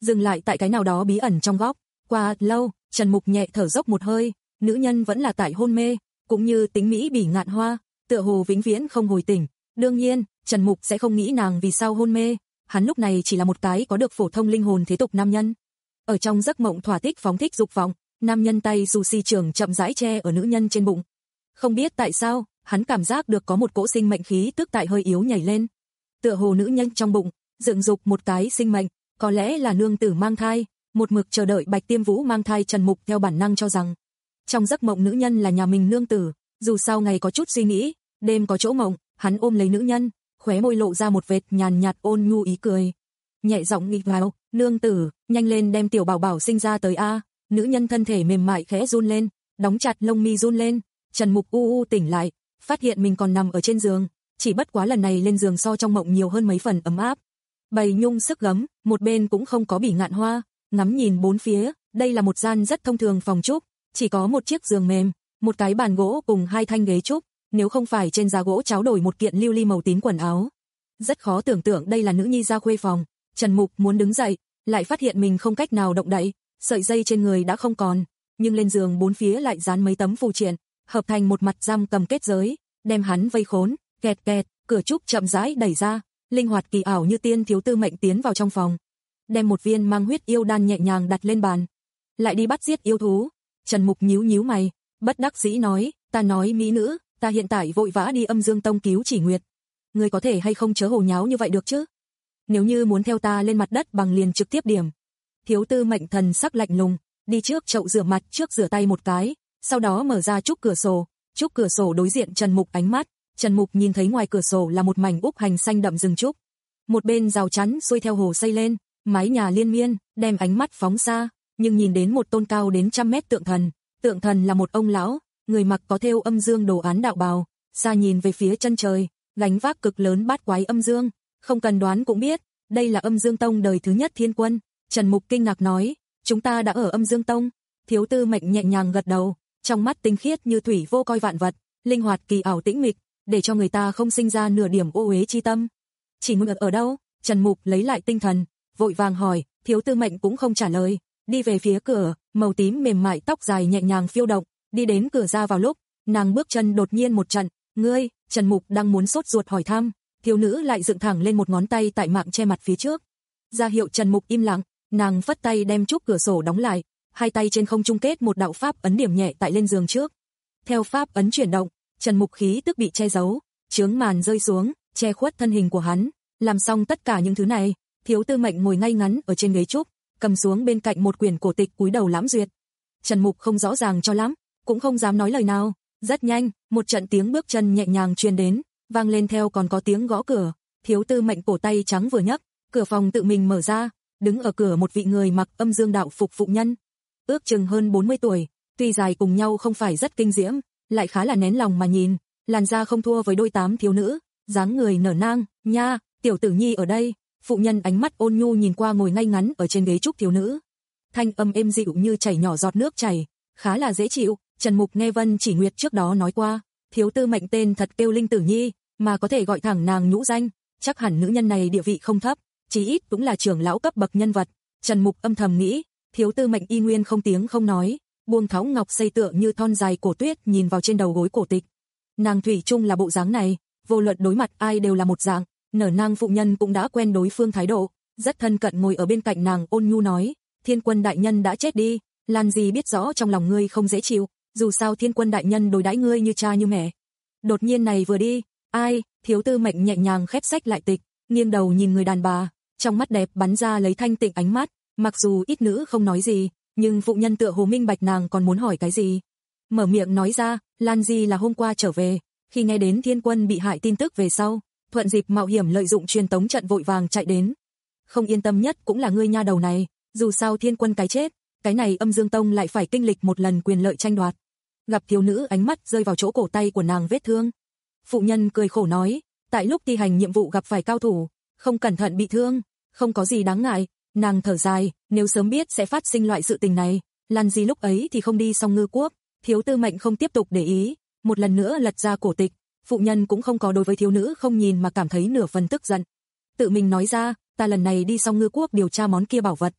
Speaker 2: dừng lại tại cái nào đó bí ẩn trong góc. Qua lâu, Trần Mục nhẹ thở dốc một hơi, nữ nhân vẫn là tại hôn mê, cũng như tính mỹ bỉ ngạn hoa, tựa hồ vĩnh viễn không hồi tỉnh. Đương nhiên, Trần Mục sẽ không nghĩ nàng vì sao hôn mê, hắn lúc này chỉ là một cái có được phổ thông linh hồn thế tục nam nhân. Ở trong giấc mộng thỏa thích phóng thích dục vọng, nam nhân tay sushi trưởng chậm rãi che ở nữ nhân trên bụng. Không biết tại sao, hắn cảm giác được có một cỗ sinh mệnh khí tức tại hơi yếu nhảy lên. Tựa hồ nữ nhân trong bụng dựng dục một cái sinh mệnh, có lẽ là nương tử mang thai. Một mực chờ đợi Bạch Tiêm Vũ mang thai, Trần Mục theo bản năng cho rằng trong giấc mộng nữ nhân là nhà mình nương tử, dù sao ngày có chút suy nghĩ, đêm có chỗ mộng, hắn ôm lấy nữ nhân, khóe môi lộ ra một vệt nhàn nhạt ôn nhu ý cười. Nhẹ giọng nghịch vào, nương tử, nhanh lên đem tiểu bảo bảo sinh ra tới a. Nữ nhân thân thể mềm mại khẽ run lên, đóng chặt lông mi run lên. Trần Mục u u tỉnh lại, phát hiện mình còn nằm ở trên giường, chỉ bất quá lần này lên giường so trong mộng nhiều hơn mấy phần ấm áp. Bày nhung sức gấm, một bên cũng không có bỉ ngạn hoa, ngắm nhìn bốn phía, đây là một gian rất thông thường phòng trúc, chỉ có một chiếc giường mềm, một cái bàn gỗ cùng hai thanh ghế trúc, nếu không phải trên giá gỗ tráo đổi một kiện lưu ly màu tím quần áo. Rất khó tưởng tượng đây là nữ nhi gia khuê phòng. Trần Mục muốn đứng dậy, lại phát hiện mình không cách nào động đậy, sợi dây trên người đã không còn, nhưng lên giường bốn phía lại dán mấy tấm phù triện, hợp thành một mặt giam cầm kết giới, đem hắn vây khốn. Kẹt kẹt, cửa trúc chậm rãi đẩy ra, linh hoạt kỳ ảo như tiên thiếu tư mệnh tiến vào trong phòng, đem một viên mang huyết yêu đan nhẹ nhàng đặt lên bàn. Lại đi bắt giết yêu thú. Trần Mục nhíu nhíu mày, bất đắc dĩ nói, ta nói mỹ nữ, ta hiện tại vội vã đi Âm Dương Tông cứu Chỉ Nguyệt. Ngươi có thể hay không chớ hồ nháo như vậy được chứ? Nếu như muốn theo ta lên mặt đất bằng liền trực tiếp điểm. Thiếu tư mệnh thần sắc lạnh lùng, đi trước chậu rửa mặt trước rửa tay một cái, sau đó mở ra trúc cửa sổ, trúc cửa sổ đối diện Trần Mục ánh mắt. Trần Mục nhìn thấy ngoài cửa sổ là một mảnh úp hành xanh đậm rừng trúc. Một bên rào chắn xuôi theo hồ xây lên, mái nhà liên miên, đem ánh mắt phóng xa, nhưng nhìn đến một tôn cao đến trăm mét tượng thần. Tượng thần là một ông lão, người mặc có thêu âm dương đồ án đạo bào, xa nhìn về phía chân trời, gánh vác cực lớn bát quái âm dương, không cần đoán cũng biết, đây là Âm Dương Tông đời thứ nhất thiên quân. Trần Mục kinh ngạc nói, chúng ta đã ở Âm Dương Tông. Thiếu tư mệnh nhẹ nhàng gật đầu, trong mắt tinh khiết như thủy vô coi vạn vật, linh hoạt kỳ ảo tĩnh mịch, để cho người ta không sinh ra nửa điểm ô uế chi tâm. Chỉ Nguyệt ở đâu? Trần Mục lấy lại tinh thần, vội vàng hỏi. Thiếu tư mệnh cũng không trả lời, đi về phía cửa, màu tím mềm mại tóc dài nhẹ nhàng phiêu động, đi đến cửa ra vào lúc, nàng bước chân đột nhiên một trận. Ngươi? Trần Mục đang muốn sốt ruột hỏi thăm, thiếu nữ lại dựng thẳng lên một ngón tay tại mạng che mặt phía trước, ra hiệu Trần Mục im lặng. Nàng phất tay đem trúc cửa sổ đóng lại, hai tay trên không trung kết một đạo pháp ấn điểm nhẹ tại lên giường trước. Theo pháp ấn chuyển động, Trần Mục khí tức bị che giấu, chướng màn rơi xuống, che khuất thân hình của hắn. Làm xong tất cả những thứ này, thiếu tư mệnh ngồi ngay ngắn ở trên ghế trúc, cầm xuống bên cạnh một quyển cổ tịch cúi đầu lãm duyệt. Trần Mục không rõ ràng cho lắm, cũng không dám nói lời nào. Rất nhanh, một trận tiếng bước chân nhẹ nhàng truyền đến, vang lên theo còn có tiếng gõ cửa. Thiếu tư mệnh cổ tay trắng vừa nhấc, cửa phòng tự mình mở ra, đứng ở cửa một vị người mặc âm dương đạo phục phụ nhân, ước chừng hơn bốn mươi tuổi, tuy dài cùng nhau không phải rất kinh diễm, lại khá là nén lòng mà nhìn, làn da không thua với đôi tám thiếu nữ, dáng người nở nang. Nha, tiểu tử nhi ở đây. Phụ nhân ánh mắt ôn nhu nhìn qua ngồi ngay ngắn ở trên ghế trúc thiếu nữ, thanh âm êm dịu như chảy nhỏ giọt nước chảy, khá là dễ chịu. Trần Mục nghe Vân Chỉ Nguyệt trước đó nói qua, thiếu tư mệnh tên thật kêu Linh Tử Nhi, mà có thể gọi thẳng nàng nhũ danh, chắc hẳn nữ nhân này địa vị không thấp, chí ít cũng là trưởng lão cấp bậc nhân vật. Trần Mục âm thầm nghĩ, thiếu tư mệnh y nguyên không tiếng không nói, buông thõng ngọc xây tựa như thon dài cổ tuyết nhìn vào trên đầu gối cổ tịch. Nàng thủy chung là bộ dáng này, vô luận đối mặt ai đều là một dạng. Nở nang phụ nhân cũng đã quen đối phương thái độ, rất thân cận ngồi ở bên cạnh nàng ôn nhu nói, Thiên Quân đại nhân đã chết đi, Lan gì biết rõ trong lòng ngươi không dễ chịu, dù sao Thiên Quân đại nhân đối đãi ngươi như cha như mẹ. Đột nhiên này vừa đi, ai? Thiếu tư mệnh nhẹ nhàng khép sách lại tịch, nghiêng đầu nhìn người đàn bà, trong mắt đẹp bắn ra lấy thanh tịnh ánh mắt, mặc dù ít nữ không nói gì, nhưng phụ nhân tựa hồ minh bạch nàng còn muốn hỏi cái gì. Mở miệng nói ra, Lan Di là hôm qua trở về, khi nghe đến Thiên Quân bị hại tin tức về sau, thuận dịp mạo hiểm lợi dụng truyền tống trận vội vàng chạy đến. Không yên tâm nhất cũng là ngươi nha đầu này, dù sao Thiên Quân cái chết, cái này Âm Dương Tông lại phải kinh lịch một lần quyền lợi tranh đoạt. Gặp thiếu nữ ánh mắt rơi vào chỗ cổ tay của nàng vết thương, phụ nhân cười khổ nói, tại lúc thi hành nhiệm vụ gặp phải cao thủ, không cẩn thận bị thương, không có gì đáng ngại. Nàng thở dài, nếu sớm biết sẽ phát sinh loại sự tình này, Lan Di lúc ấy thì không đi Song Ngư Quốc. Thiếu tư mệnh không tiếp tục để ý, một lần nữa lật ra cổ tịch, phụ nhân cũng không có đối với thiếu nữ không nhìn mà cảm thấy nửa phần tức giận. Tự mình nói ra, ta lần này đi Song Ngư Quốc điều tra món kia bảo vật,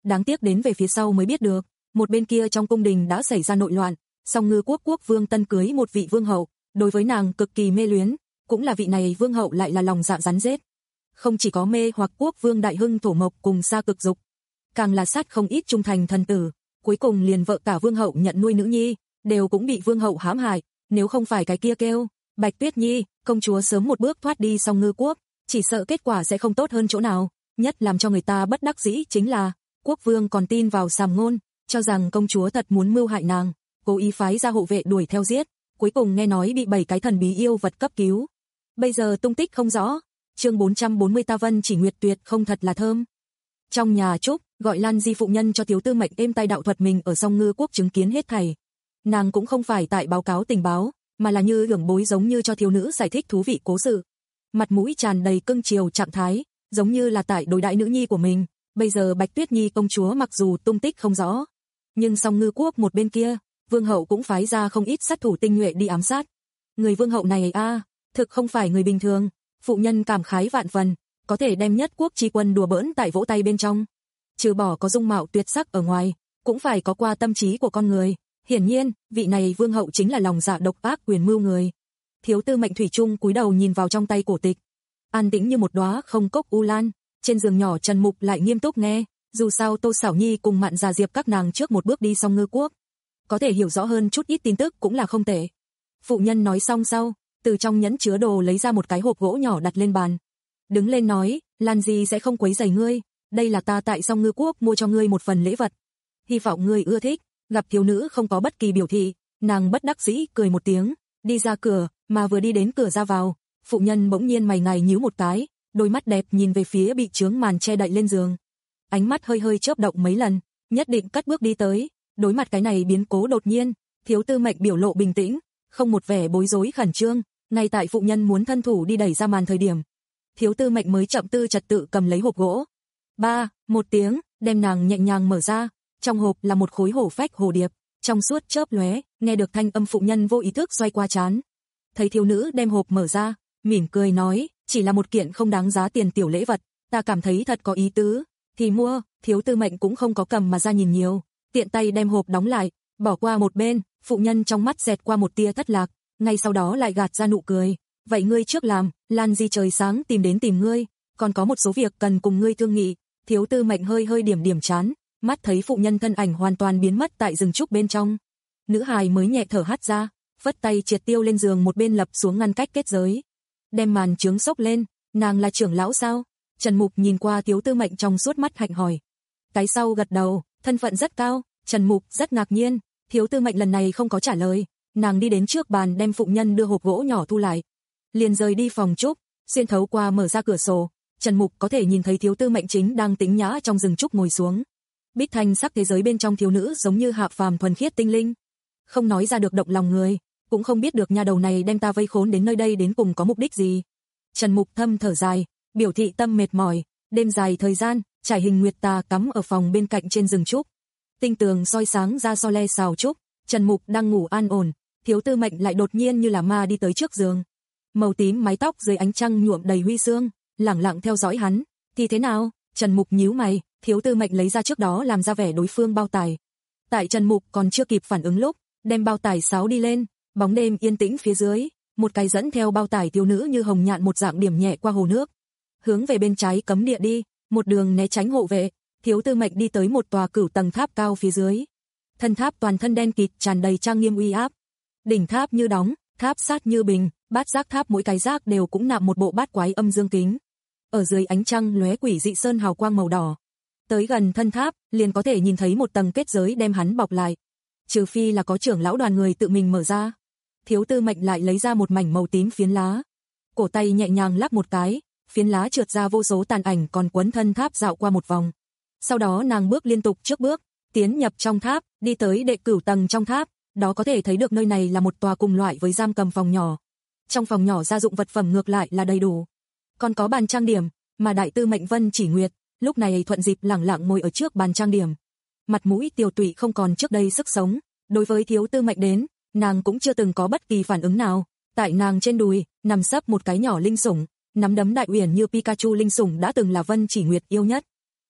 Speaker 2: Đáng tiếc đến về phía sau mới biết được, một bên kia trong cung đình đã xảy ra nội loạn, Song Ngư quốc quốc vương tân cưới một vị vương hậu, đối với nàng cực kỳ mê luyến, cũng là vị này vương hậu lại là lòng dạ rắn rết. Không chỉ có mê hoặc quốc vương đại hưng thổ mộc cùng xa cực dục, càng là sát không ít trung thành thần tử, cuối cùng liền vợ cả vương hậu nhận nuôi nữ nhi, đều cũng bị vương hậu hãm hại, nếu không phải cái kia kêu, Bạch Tuyết Nhi, công chúa sớm một bước thoát đi Song Ngư quốc, chỉ sợ kết quả sẽ không tốt hơn chỗ nào, nhất làm cho người ta bất đắc dĩ chính là, quốc vương còn tin vào sàm ngôn, cho rằng công chúa thật muốn mưu hại nàng, cố ý phái ra hộ vệ đuổi theo giết, cuối cùng nghe nói bị bảy cái thần bí yêu vật cấp cứu. Bây giờ tung tích không rõ. Chương bốn trăm bốn mươi Ta Vân chỉ nguyệt tuyệt không thật là thơm. Trong nhà Trúc, gọi Lan Di phụ nhân cho thiếu tư mệnh êm tai đạo thuật mình ở Song Ngư quốc chứng kiến hết thảy. Nàng cũng không phải tại báo cáo tình báo, mà là như hưởng bối giống như cho thiếu nữ giải thích thú vị cố sự. Mặt mũi tràn đầy cưng chiều trạng thái, giống như là tại đối đãi nữ nhi của mình. Bây giờ Bạch Tuyết Nhi công chúa mặc dù tung tích không rõ, nhưng Song Ngư quốc một bên kia, vương hậu cũng phái ra không ít sát thủ tinh nhuệ đi ám sát. Người vương hậu này a, à, thực không phải người bình thường. Phụ nhân cảm khái vạn phần, có thể đem nhất quốc chi quân đùa bỡn tại vỗ tay bên trong. Trừ bỏ có dung mạo tuyệt sắc ở ngoài, cũng phải có qua tâm trí của con người. Hiển nhiên, vị này vương hậu chính là lòng dạ độc ác quyền mưu người. Thiếu tư mệnh thủy chung cúi đầu nhìn vào trong tay cổ tịch. An tĩnh như một đóa không cốc u lan, trên giường nhỏ Trần Mục lại nghiêm túc nghe, dù sao Tô Xảo Nhi cùng Mạn Già Diệp các nàng trước một bước đi Song Ngư quốc. Có thể hiểu rõ hơn chút ít tin tức cũng là không tệ. Phụ nhân nói xong sau, từ trong nhẫn chứa đồ lấy ra một cái hộp gỗ nhỏ đặt lên bàn. Đứng lên nói, Lan Di sẽ không quấy rầy ngươi, đây là ta tại Song Ngư quốc mua cho ngươi một phần lễ vật. Hy vọng ngươi ưa thích. Gặp thiếu nữ không có bất kỳ biểu thị, nàng bất đắc dĩ cười một tiếng, đi ra cửa, mà vừa đi đến cửa ra vào, phụ nhân bỗng nhiên mày ngài nhíu một cái, đôi mắt đẹp nhìn về phía bị chướng màn che đậy lên giường. Ánh mắt hơi hơi chớp động mấy lần, nhất định cất bước đi tới, đối mặt cái này biến cố đột nhiên, thiếu tư mệnh biểu lộ bình tĩnh, không một vẻ bối rối khẩn trương, ngay tại phụ nhân muốn thân thủ đi đẩy ra màn thời điểm. Thiếu tư mệnh mới chậm tư trật tự cầm lấy hộp gỗ. Ba, một tiếng, đem nàng nhẹ nhàng mở ra, trong hộp là một khối hổ phách hồ điệp, trong suốt chớp lóe, nghe được thanh âm phụ nhân vô ý thức xoay qua trán. Thấy thiếu nữ đem hộp mở ra, mỉm cười nói, chỉ là một kiện không đáng giá tiền tiểu lễ vật, ta cảm thấy thật có ý tứ, thì mua. Thiếu tư mệnh cũng không có cầm mà ra nhìn nhiều, tiện tay đem hộp đóng lại, bỏ qua một bên, phụ nhân trong mắt xẹt qua một tia thất lạc, ngay sau đó lại gạt ra nụ cười, vậy ngươi trước làm, Lan Di trời sáng tìm đến tìm ngươi, còn có một số việc cần cùng ngươi thương nghị. Thiếu tư mệnh hơi hơi điểm điểm chán, mắt thấy phụ nhân thân ảnh hoàn toàn biến mất tại rừng trúc bên trong. Nữ hài mới nhẹ thở hắt ra, vất tay triệt tiêu lên giường một bên lập xuống ngăn cách kết giới. Đem màn chướng xốc lên, nàng là trưởng lão sao? Trần Mục nhìn qua thiếu tư mệnh trong suốt mắt hạnh hỏi. Cái sau gật đầu, thân phận rất cao, Trần Mục rất ngạc nhiên, thiếu tư mệnh lần này không có trả lời, nàng đi đến trước bàn đem phụ nhân đưa hộp gỗ nhỏ thu lại. Liền rời đi phòng trúc, xuyên thấu qua mở ra cửa sổ, Trần Mục có thể nhìn thấy thiếu tư mệnh chính đang tĩnh nhã trong rừng trúc ngồi xuống. Bích thanh sắc thế giới bên trong thiếu nữ giống như hạ phàm thuần khiết tinh linh. Không nói ra được động lòng người, cũng không biết được nha đầu này đem ta vây khốn đến nơi đây đến cùng có mục đích gì. Trần Mục thâm thở dài, biểu thị tâm mệt mỏi, đêm dài thời gian, trải hình nguyệt tà cắm ở phòng bên cạnh trên rừng trúc. Tinh tường soi sáng ra so le xào trúc, Trần Mục đang ngủ an ổn, thiếu tư mệnh lại đột nhiên như là ma đi tới trước giường. Màu tím mái tóc dưới ánh trăng nhuộm đầy huy sương, lẳng lặng theo dõi hắn. Thì thế nào? Trần Mục nhíu mày, thiếu tư mệnh lấy ra trước đó làm ra vẻ đối phương bao tải. Tại Trần Mục còn chưa kịp phản ứng lúc, đem bao tải sáo đi lên, bóng đêm yên tĩnh phía dưới, một cái dẫn theo bao tải thiếu nữ như hồng nhạn một dạng điểm nhẹ qua hồ nước. Hướng về bên trái cấm địa đi, một đường né tránh hộ vệ, thiếu tư mệnh đi tới một tòa cửu tầng tháp cao phía dưới. Thân tháp toàn thân đen kịt tràn đầy trang nghiêm uy áp. Đỉnh tháp như đóng, tháp sát như bình, bát giác tháp mỗi cái giác đều cũng nạm một bộ bát quái âm dương kính. Ở dưới ánh trăng lóe quỷ dị sơn hào quang màu đỏ. Tới gần thân tháp, liền có thể nhìn thấy một tầng kết giới đem hắn bọc lại. Trừ phi là có trưởng lão đoàn người tự mình mở ra. Thiếu tư mệnh lại lấy ra một mảnh màu tím phiến lá. Cổ tay nhẹ nhàng lắc một cái, phiến lá trượt ra vô số tàn ảnh còn quấn thân tháp dạo qua một vòng. Sau đó nàng bước liên tục trước bước, tiến nhập trong tháp, đi tới đệ cửu tầng trong tháp, đó có thể thấy được nơi này là một tòa cùng loại với giam cầm phòng nhỏ. Trong phòng nhỏ gia dụng vật phẩm ngược lại là đầy đủ. Còn có bàn trang điểm, mà đại tư mệnh Vân Chỉ Nguyệt, lúc này thuận dịp lẳng lặng ngồi ở trước bàn trang điểm. Mặt mũi tiều tụy không còn trước đây sức sống, đối với thiếu tư mệnh đến, nàng cũng chưa từng có bất kỳ phản ứng nào. Tại nàng trên đùi, nằm sấp một cái nhỏ linh sủng, nắm đấm đại uyển như Pikachu linh sủng đã từng là Vân Chỉ Nguyệt yêu nhất.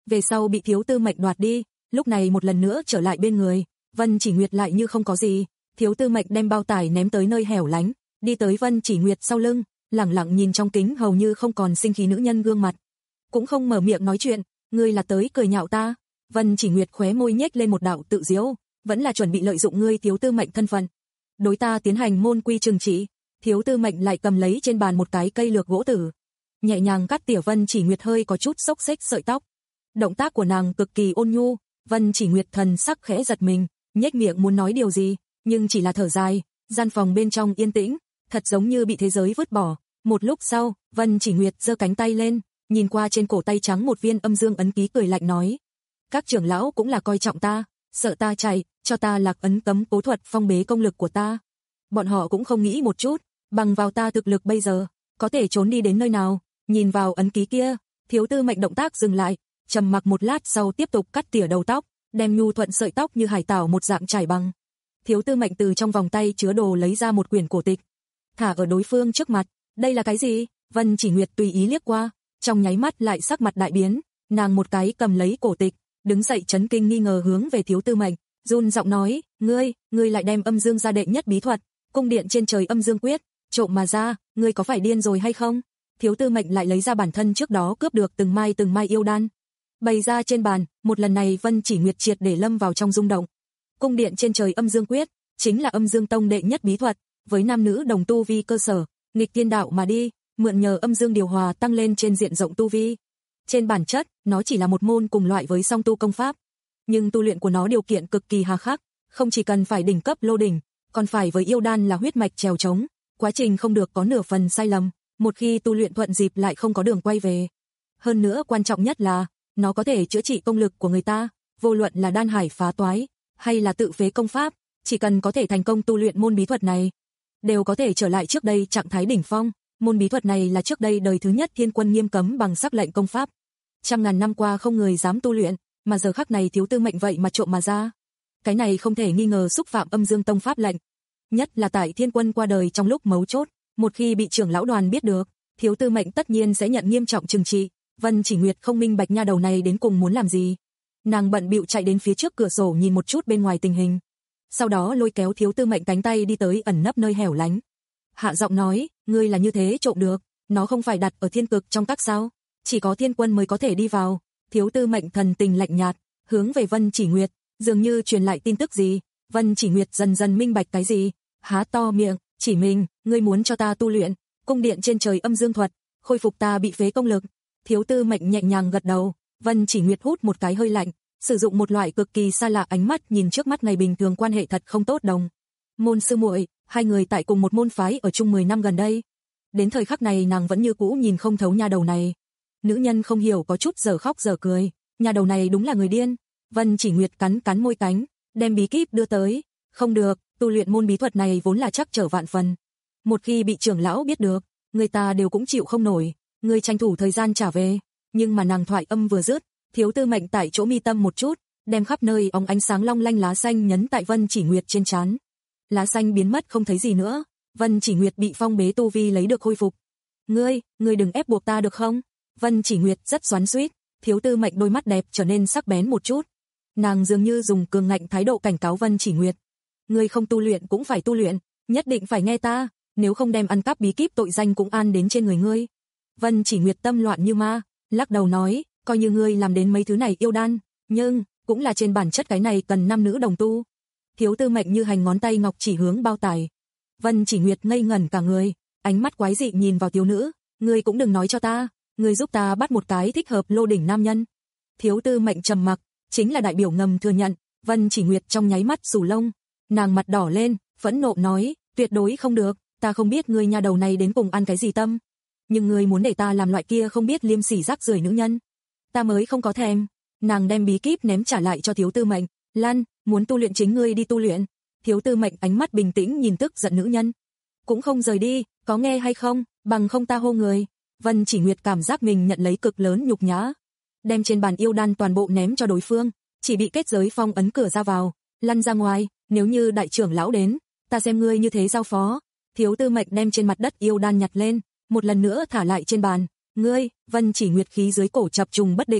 Speaker 2: về sau bị Thiếu Tư Mệnh đoạt đi, lúc này một lần nữa trở lại bên người, Vân Chỉ Nguyệt lại như không có gì. Thiếu Tư Mệnh đem bao tải ném tới nơi hẻo lánh, đi tới Vân Chỉ Nguyệt sau lưng, lẳng lặng nhìn trong kính hầu như không còn sinh khí nữ nhân gương mặt, cũng không mở miệng nói chuyện. Ngươi là tới cười nhạo ta? Vân Chỉ Nguyệt khóe môi nhếch lên một đạo tự giễu, vẫn là chuẩn bị lợi dụng ngươi Thiếu Tư Mệnh thân phận, đối ta tiến hành môn quy trừng trị. Thiếu Tư Mệnh lại cầm lấy trên bàn một cái cây lược gỗ tử, nhẹ nhàng cắt tỉa Vân Chỉ Nguyệt hơi có chút xốc xếch sợi tóc. Động tác của nàng cực kỳ ôn nhu, Vân Chỉ Nguyệt thần sắc khẽ giật mình, nhếch miệng muốn nói điều gì, nhưng chỉ là thở dài. Gian phòng bên trong yên tĩnh, thật giống như bị thế giới vứt bỏ. Một lúc sau, Vân Chỉ Nguyệt giơ cánh tay lên, nhìn qua trên cổ tay trắng một viên âm dương ấn ký, cười lạnh nói: các trưởng lão cũng là coi trọng ta, sợ ta chạy, cho ta lạc ấn cấm cố thuật phong bế công lực của ta. Bọn họ cũng không nghĩ một chút, bằng vào ta thực lực bây giờ, có thể trốn đi đến nơi nào. Nhìn vào ấn ký kia, Thiếu Tư Mệnh động tác dừng lại, trầm mặc một lát sau tiếp tục cắt tỉa đầu tóc, đem nhu thuận sợi tóc như hải tảo một dạng trải bằng. Thiếu Tư Mệnh từ trong vòng tay chứa đồ lấy ra một quyển cổ tịch, thả ở đối phương trước mặt. Đây là cái gì? Vân Chỉ Nguyệt tùy ý liếc qua, trong nháy mắt lại sắc mặt đại biến, nàng một cái cầm lấy cổ tịch, đứng dậy chấn kinh nghi ngờ hướng về Thiếu Tư Mệnh, run giọng nói: "Ngươi, ngươi lại đem âm dương gia đệ nhất bí thuật, cung điện trên trời âm dương quyết, trộm mà ra, ngươi có phải điên rồi hay không?" Thiếu Tư Mệnh lại lấy ra bản thân trước đó cướp được từng mai từng mai yêu đan, bày ra trên bàn. Một lần này Vân Chỉ Nguyệt triệt để lâm vào trong rung động. Cung điện trên trời âm dương quyết chính là âm dương tông đệ nhất bí thuật, với nam nữ đồng tu vi cơ sở, nghịch thiên đạo mà đi, mượn nhờ âm dương điều hòa tăng lên trên diện rộng tu vi. Trên bản chất, nó chỉ là một môn cùng loại với song tu công pháp, nhưng tu luyện của nó điều kiện cực kỳ hà khắc, không chỉ cần phải đỉnh cấp lô đỉnh, còn phải với yêu đan là huyết mạch trèo trống, quá trình không được có nửa phần sai lầm, một khi tu luyện thuận dịp lại không có đường quay về. Hơn nữa quan trọng nhất là, nó có thể chữa trị công lực của người ta, vô luận là đan hải phá toái, hay là tự phế công pháp, chỉ cần có thể thành công tu luyện môn bí thuật này, đều có thể trở lại trước đây trạng thái đỉnh phong. Môn bí thuật này là trước đây đời thứ nhất Thiên Quân nghiêm cấm bằng sắc lệnh công pháp, trăm ngàn năm qua không người dám tu luyện, mà giờ khắc này Thiếu Tư Mệnh vậy mà trộm mà ra. Cái này không thể nghi ngờ xúc phạm âm dương tông pháp lệnh, nhất là tại Thiên Quân qua đời trong lúc mấu chốt, một khi bị trưởng lão đoàn biết được, Thiếu Tư Mệnh tất nhiên sẽ nhận nghiêm trọng trừng trị. Vân Chỉ Nguyệt không minh bạch nha đầu này đến cùng muốn làm gì, nàng bận bịu chạy đến phía trước cửa sổ nhìn một chút bên ngoài tình hình, sau đó lôi kéo Thiếu Tư Mệnh cánh tay đi tới ẩn nấp nơi hẻo lánh, hạ giọng nói: "Ngươi là như thế trộm được, nó không phải đặt ở thiên cực trong các sao? Chỉ có Thiên Quân mới có thể đi vào." Thiếu Tư Mệnh thần tình lạnh nhạt, hướng về Vân Chỉ Nguyệt, dường như truyền lại tin tức gì. Vân Chỉ Nguyệt dần dần minh bạch cái gì, há to miệng, chỉ mình: "Ngươi muốn cho ta tu luyện cung điện trên trời âm dương thuật, khôi phục ta bị phế công lực?" Thiếu Tư Mệnh nhẹ nhàng gật đầu. Vân Chỉ Nguyệt hút một cái hơi lạnh, sử dụng một loại cực kỳ xa lạ ánh mắt nhìn trước mắt ngày bình thường quan hệ thật không tốt đồng môn sư muội, hai người tại cùng một môn phái ở chung mười năm gần đây. Đến thời khắc này nàng vẫn như cũ nhìn không thấu nha đầu này. Nữ nhân không hiểu có chút giờ khóc giờ cười, nha đầu này đúng là người điên. Vân Chỉ Nguyệt cắn cắn môi cánh, đem bí kíp đưa tới. Không được, tu luyện môn bí thuật này vốn là chắc trở vạn phần. Một khi bị trưởng lão biết được, người ta đều cũng chịu không nổi. Người tranh thủ thời gian trả về. Nhưng mà nàng thoại âm vừa dứt, Thiếu Tư Mệnh tại chỗ mi tâm một chút, đem khắp nơi óng ánh sáng long lanh lá xanh nhấn tại Vân Chỉ Nguyệt trên trán. Lá xanh biến mất không thấy gì nữa, Vân Chỉ Nguyệt bị phong bế tu vi lấy được khôi phục. "Ngươi, ngươi đừng ép buộc ta được không?" Vân Chỉ Nguyệt rất xoắn xuýt. Thiếu Tư Mệnh đôi mắt đẹp trở nên sắc bén một chút. Nàng dường như dùng cường ngạnh thái độ cảnh cáo Vân Chỉ Nguyệt: "Ngươi không tu luyện cũng phải tu luyện, nhất định phải nghe ta, nếu không đem ăn cắp bí kíp tội danh cũng an đến trên người ngươi." Vân Chỉ Nguyệt tâm loạn như ma, lắc đầu nói: "Coi như ngươi làm đến mấy thứ này yêu đan, nhưng cũng là trên bản chất cái này cần nam nữ đồng tu." Thiếu Tư Mệnh như hành ngón tay ngọc chỉ hướng bao tải. Vân Chỉ Nguyệt ngây ngẩn cả người, ánh mắt quái dị nhìn vào thiếu nữ: "Ngươi cũng đừng nói cho ta, ngươi giúp ta bắt một cái thích hợp lô đỉnh nam nhân." Thiếu Tư Mệnh trầm mặc, chính là đại biểu ngầm thừa nhận. Vân Chỉ Nguyệt trong nháy mắt sù lông, nàng mặt đỏ lên, phẫn nộ nói: "Tuyệt đối không được, ta không biết ngươi nha đầu này đến cùng ăn cái gì tâm, nhưng ngươi muốn để ta làm loại kia không biết liêm sỉ rác rưởi nữ nhân, ta mới không có thèm." Nàng đem bí kíp ném trả lại cho Thiếu Tư Mệnh. "Lan, muốn tu luyện chính ngươi đi tu luyện." Thiếu Tư Mệnh ánh mắt bình tĩnh nhìn tức giận nữ nhân. "Cũng không rời đi, có nghe hay không, bằng không ta hô người." Vân Chỉ Nguyệt cảm giác mình nhận lấy cực lớn nhục nhã, đem trên bàn yêu đan toàn bộ ném cho đối phương, chỉ bị kết giới phong ấn cửa ra vào. "Lăn ra ngoài, nếu như đại trưởng lão đến, ta xem ngươi như thế giao phó." Thiếu Tư Mệnh đem trên mặt đất yêu đan nhặt lên, một lần nữa thả lại trên bàn. "Ngươi." Vân Chỉ Nguyệt khí dưới cổ chập trùng bất định,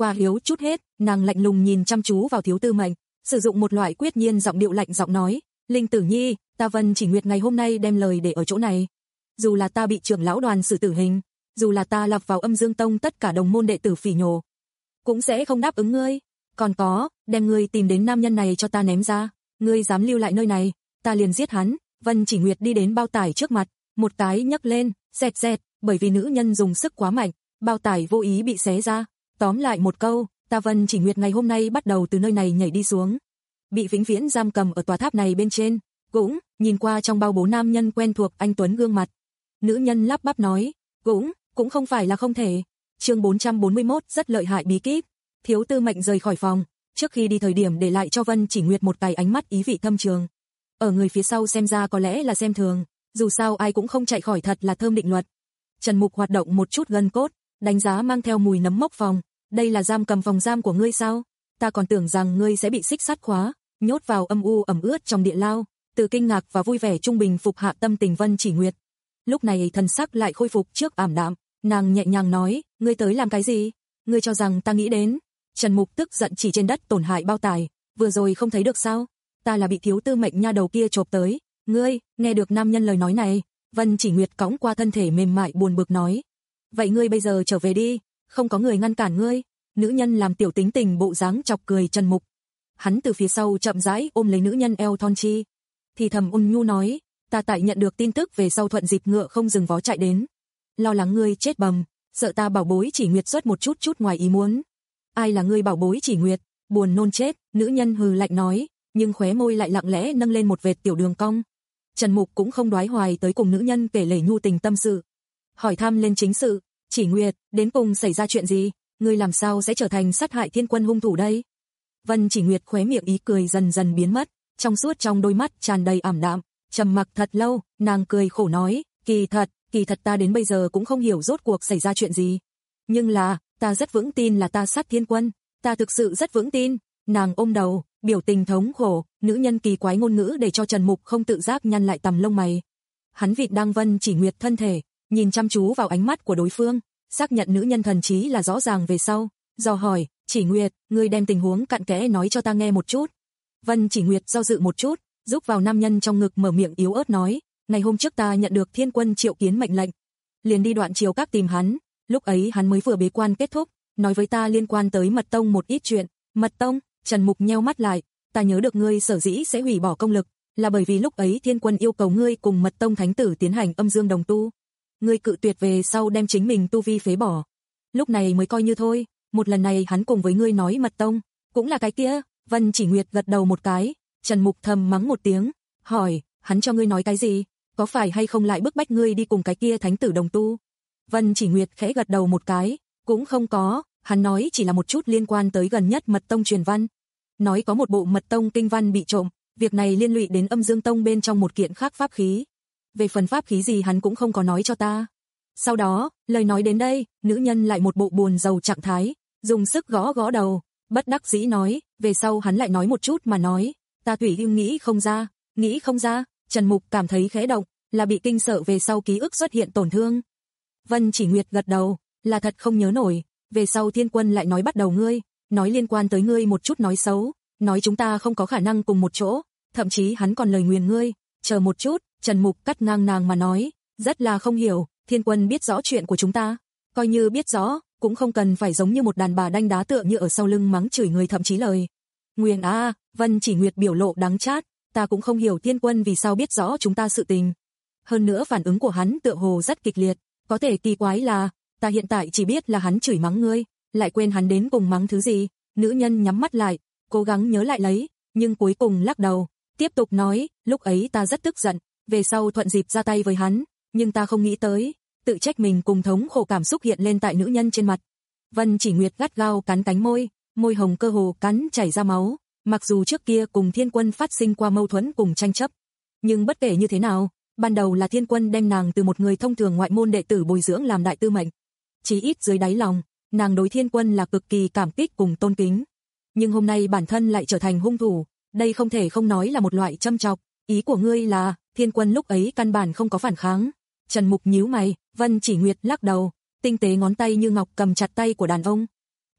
Speaker 2: qua hiếu chút hết, nàng lạnh lùng nhìn chăm chú vào Thiếu Tư Mệnh, sử dụng một loại quyết nhiên giọng điệu lạnh giọng nói, Linh Tử Nhi, ta Vân Chỉ Nguyệt ngày hôm nay đem lời để ở chỗ này. Dù là ta bị trưởng lão đoàn xử tử hình, dù là ta lập vào Âm Dương Tông tất cả đồng môn đệ tử phỉ nhổ, cũng sẽ không đáp ứng ngươi. Còn có, đem ngươi tìm đến nam nhân này cho ta ném ra, ngươi dám lưu lại nơi này, ta liền giết hắn. Vân Chỉ Nguyệt đi đến bao tải trước mặt, một cái nhấc lên, xẹt xẹt, bởi vì nữ nhân dùng sức quá mạnh, bao tải vô ý bị xé ra. Tóm lại một câu, ta Vân Chỉ Nguyệt ngày hôm nay bắt đầu từ nơi này nhảy đi xuống, bị vĩnh viễn giam cầm ở tòa tháp này bên trên. Cũng, nhìn qua trong bao bố nam nhân quen thuộc anh tuấn gương mặt. Nữ nhân lắp bắp nói, cũng, cũng không phải là không thể. Chương bốn trăm bốn mươi mốt rất lợi hại bí kíp. Thiếu Tư Mệnh rời khỏi phòng, trước khi đi thời điểm để lại cho Vân Chỉ Nguyệt một cái ánh mắt ý vị thâm trường. Ở người phía sau xem ra có lẽ là xem thường, dù sao ai cũng không chạy khỏi thật là thơm định luật. Trần Mục hoạt động một chút gân cốt, đánh giá mang theo mùi nấm mốc phòng, đây là giam cầm phòng giam của ngươi sao? Ta còn tưởng rằng ngươi sẽ bị xích sắt khóa, nhốt vào âm u ẩm ướt trong địa lao. Từ kinh ngạc và vui vẻ trung bình phục hạ tâm tình Vân Chỉ Nguyệt. Lúc này thần sắc lại khôi phục trước ảm đạm, nàng nhẹ nhàng nói, ngươi tới làm cái gì? Ngươi cho rằng ta nghĩ đến? Trần Mục tức giận chỉ trên đất tổn hại bao tải, vừa rồi không thấy được sao? Ta là bị Thiếu Tư Mệnh nha đầu kia chộp tới. Ngươi, nghe được nam nhân lời nói này, Vân Chỉ Nguyệt cõng qua thân thể mềm mại buồn bực nói. Vậy ngươi bây giờ trở về đi, không có người ngăn cản ngươi. Nữ nhân làm tiểu tính tình bộ dáng chọc cười Trần Mục. Hắn từ phía sau chậm rãi ôm lấy nữ nhân eo thon chi, thì thầm ôn nhu nói, ta tại nhận được tin tức về sau thuận dịp ngựa không dừng vó chạy đến. Lo lắng ngươi chết bầm, sợ ta bảo bối Chỉ Nguyệt xuất một chút chút ngoài ý muốn. Ai là ngươi bảo bối Chỉ Nguyệt? Buồn nôn chết, nữ nhân hừ lạnh nói, nhưng khóe môi lại lặng lẽ nâng lên một vệt tiểu đường cong. Trần Mục cũng không đoái hoài tới cùng nữ nhân kể lể nhu tình tâm sự. Hỏi thăm lên chính sự, Chỉ Nguyệt, đến cùng xảy ra chuyện gì? Ngươi làm sao sẽ trở thành sát hại Thiên Quân hung thủ đây? Vân Chỉ Nguyệt khóe miệng ý cười dần dần biến mất, trong suốt trong đôi mắt tràn đầy ảm đạm, trầm mặc thật lâu, nàng cười khổ nói, kỳ thật, kỳ thật ta đến bây giờ cũng không hiểu rốt cuộc xảy ra chuyện gì. Nhưng là, ta rất vững tin là ta sát Thiên Quân, ta thực sự rất vững tin. Nàng ôm đầu, biểu tình thống khổ, nữ nhân kỳ quái ngôn ngữ để cho Trần Mục không tự giác nhăn lại tằm lông mày. Hắn vịt đang Vân Chỉ Nguyệt thân thể, nhìn chăm chú vào ánh mắt của đối phương, xác nhận nữ nhân thần trí là rõ ràng về sau, dò hỏi, Chỉ Nguyệt, ngươi đem tình huống cặn kẽ nói cho ta nghe một chút. Vân Chỉ Nguyệt do dự một chút, giúp vào nam nhân trong ngực mở miệng yếu ớt nói, ngày hôm trước ta nhận được Thiên Quân triệu kiến mệnh lệnh, liền đi Đoạn Triều Các tìm hắn, lúc ấy hắn mới vừa bế quan kết thúc, nói với ta liên quan tới Mật Tông một ít chuyện. Mật Tông? Trần Mục nheo mắt lại, ta nhớ được ngươi sở dĩ sẽ hủy bỏ công lực, là bởi vì lúc ấy Thiên Quân yêu cầu ngươi cùng Mật Tông thánh tử tiến hành âm dương đồng tu. Ngươi cự tuyệt về sau đem chính mình tu vi phế bỏ. Lúc này mới coi như thôi, một lần này hắn cùng với ngươi nói Mật Tông, cũng là cái kia. Vân Chỉ Nguyệt gật đầu một cái, Trần Mục thầm mắng một tiếng, hỏi, hắn cho ngươi nói cái gì? Có phải hay không lại bức bách ngươi đi cùng cái kia thánh tử đồng tu? Vân Chỉ Nguyệt khẽ gật đầu một cái, cũng không có, hắn nói chỉ là một chút liên quan tới gần nhất Mật Tông truyền văn. Nói có một bộ Mật Tông kinh văn bị trộm, việc này liên lụy đến Âm Dương Tông bên trong một kiện khác pháp khí. Về phần pháp khí gì hắn cũng không có nói cho ta. Sau đó, lời nói đến đây, nữ nhân lại một bộ buồn rầu trạng thái, dùng sức gõ gõ đầu, bất đắc dĩ nói, về sau hắn lại nói một chút mà nói, ta thủy hưng nghĩ không ra, nghĩ không ra. Trần Mục cảm thấy khẽ động, là bị kinh sợ về sau ký ức xuất hiện tổn thương. Vân Chỉ Nguyệt gật đầu, là thật không nhớ nổi, về sau Thiên Quân lại nói bắt đầu ngươi, nói liên quan tới ngươi một chút nói xấu, nói chúng ta không có khả năng cùng một chỗ, thậm chí hắn còn lời nguyền ngươi. Chờ một chút, Trần Mục cắt ngang nàng mà nói, rất là không hiểu, Thiên Quân biết rõ chuyện của chúng ta, coi như biết rõ, cũng không cần phải giống như một đàn bà đanh đá tựa như ở sau lưng mắng chửi người thậm chí lời nguyền. À, Vân Chỉ Nguyệt biểu lộ đắng chát, ta cũng không hiểu Thiên Quân vì sao biết rõ chúng ta sự tình. Hơn nữa phản ứng của hắn tựa hồ rất kịch liệt, có thể kỳ quái là, ta hiện tại chỉ biết là hắn chửi mắng ngươi, lại quên hắn đến cùng mắng thứ gì. Nữ nhân nhắm mắt lại, cố gắng nhớ lại lấy, nhưng cuối cùng lắc đầu, tiếp tục nói, lúc ấy ta rất tức giận, về sau thuận dịp ra tay với hắn, nhưng ta không nghĩ tới, tự trách mình cùng thống khổ cảm xúc hiện lên tại nữ nhân trên mặt. Vân Chỉ Nguyệt gắt gao cắn cánh môi, môi hồng cơ hồ cắn chảy ra máu, mặc dù trước kia cùng Thiên Quân phát sinh qua mâu thuẫn cùng tranh chấp, nhưng bất kể như thế nào, ban đầu là Thiên Quân đem nàng từ một người thông thường ngoại môn đệ tử bồi dưỡng làm đại tư mệnh. Chí ít dưới đáy lòng, nàng đối Thiên Quân là cực kỳ cảm kích cùng tôn kính. Nhưng hôm nay bản thân lại trở thành hung thủ, đây không thể không nói là một loại châm chọc. Ý của ngươi là, Thiên Quân lúc ấy căn bản không có phản kháng. Trần Mục nhíu mày, Vân Chỉ Nguyệt lắc đầu, tinh tế ngón tay như ngọc cầm chặt tay của đàn ông.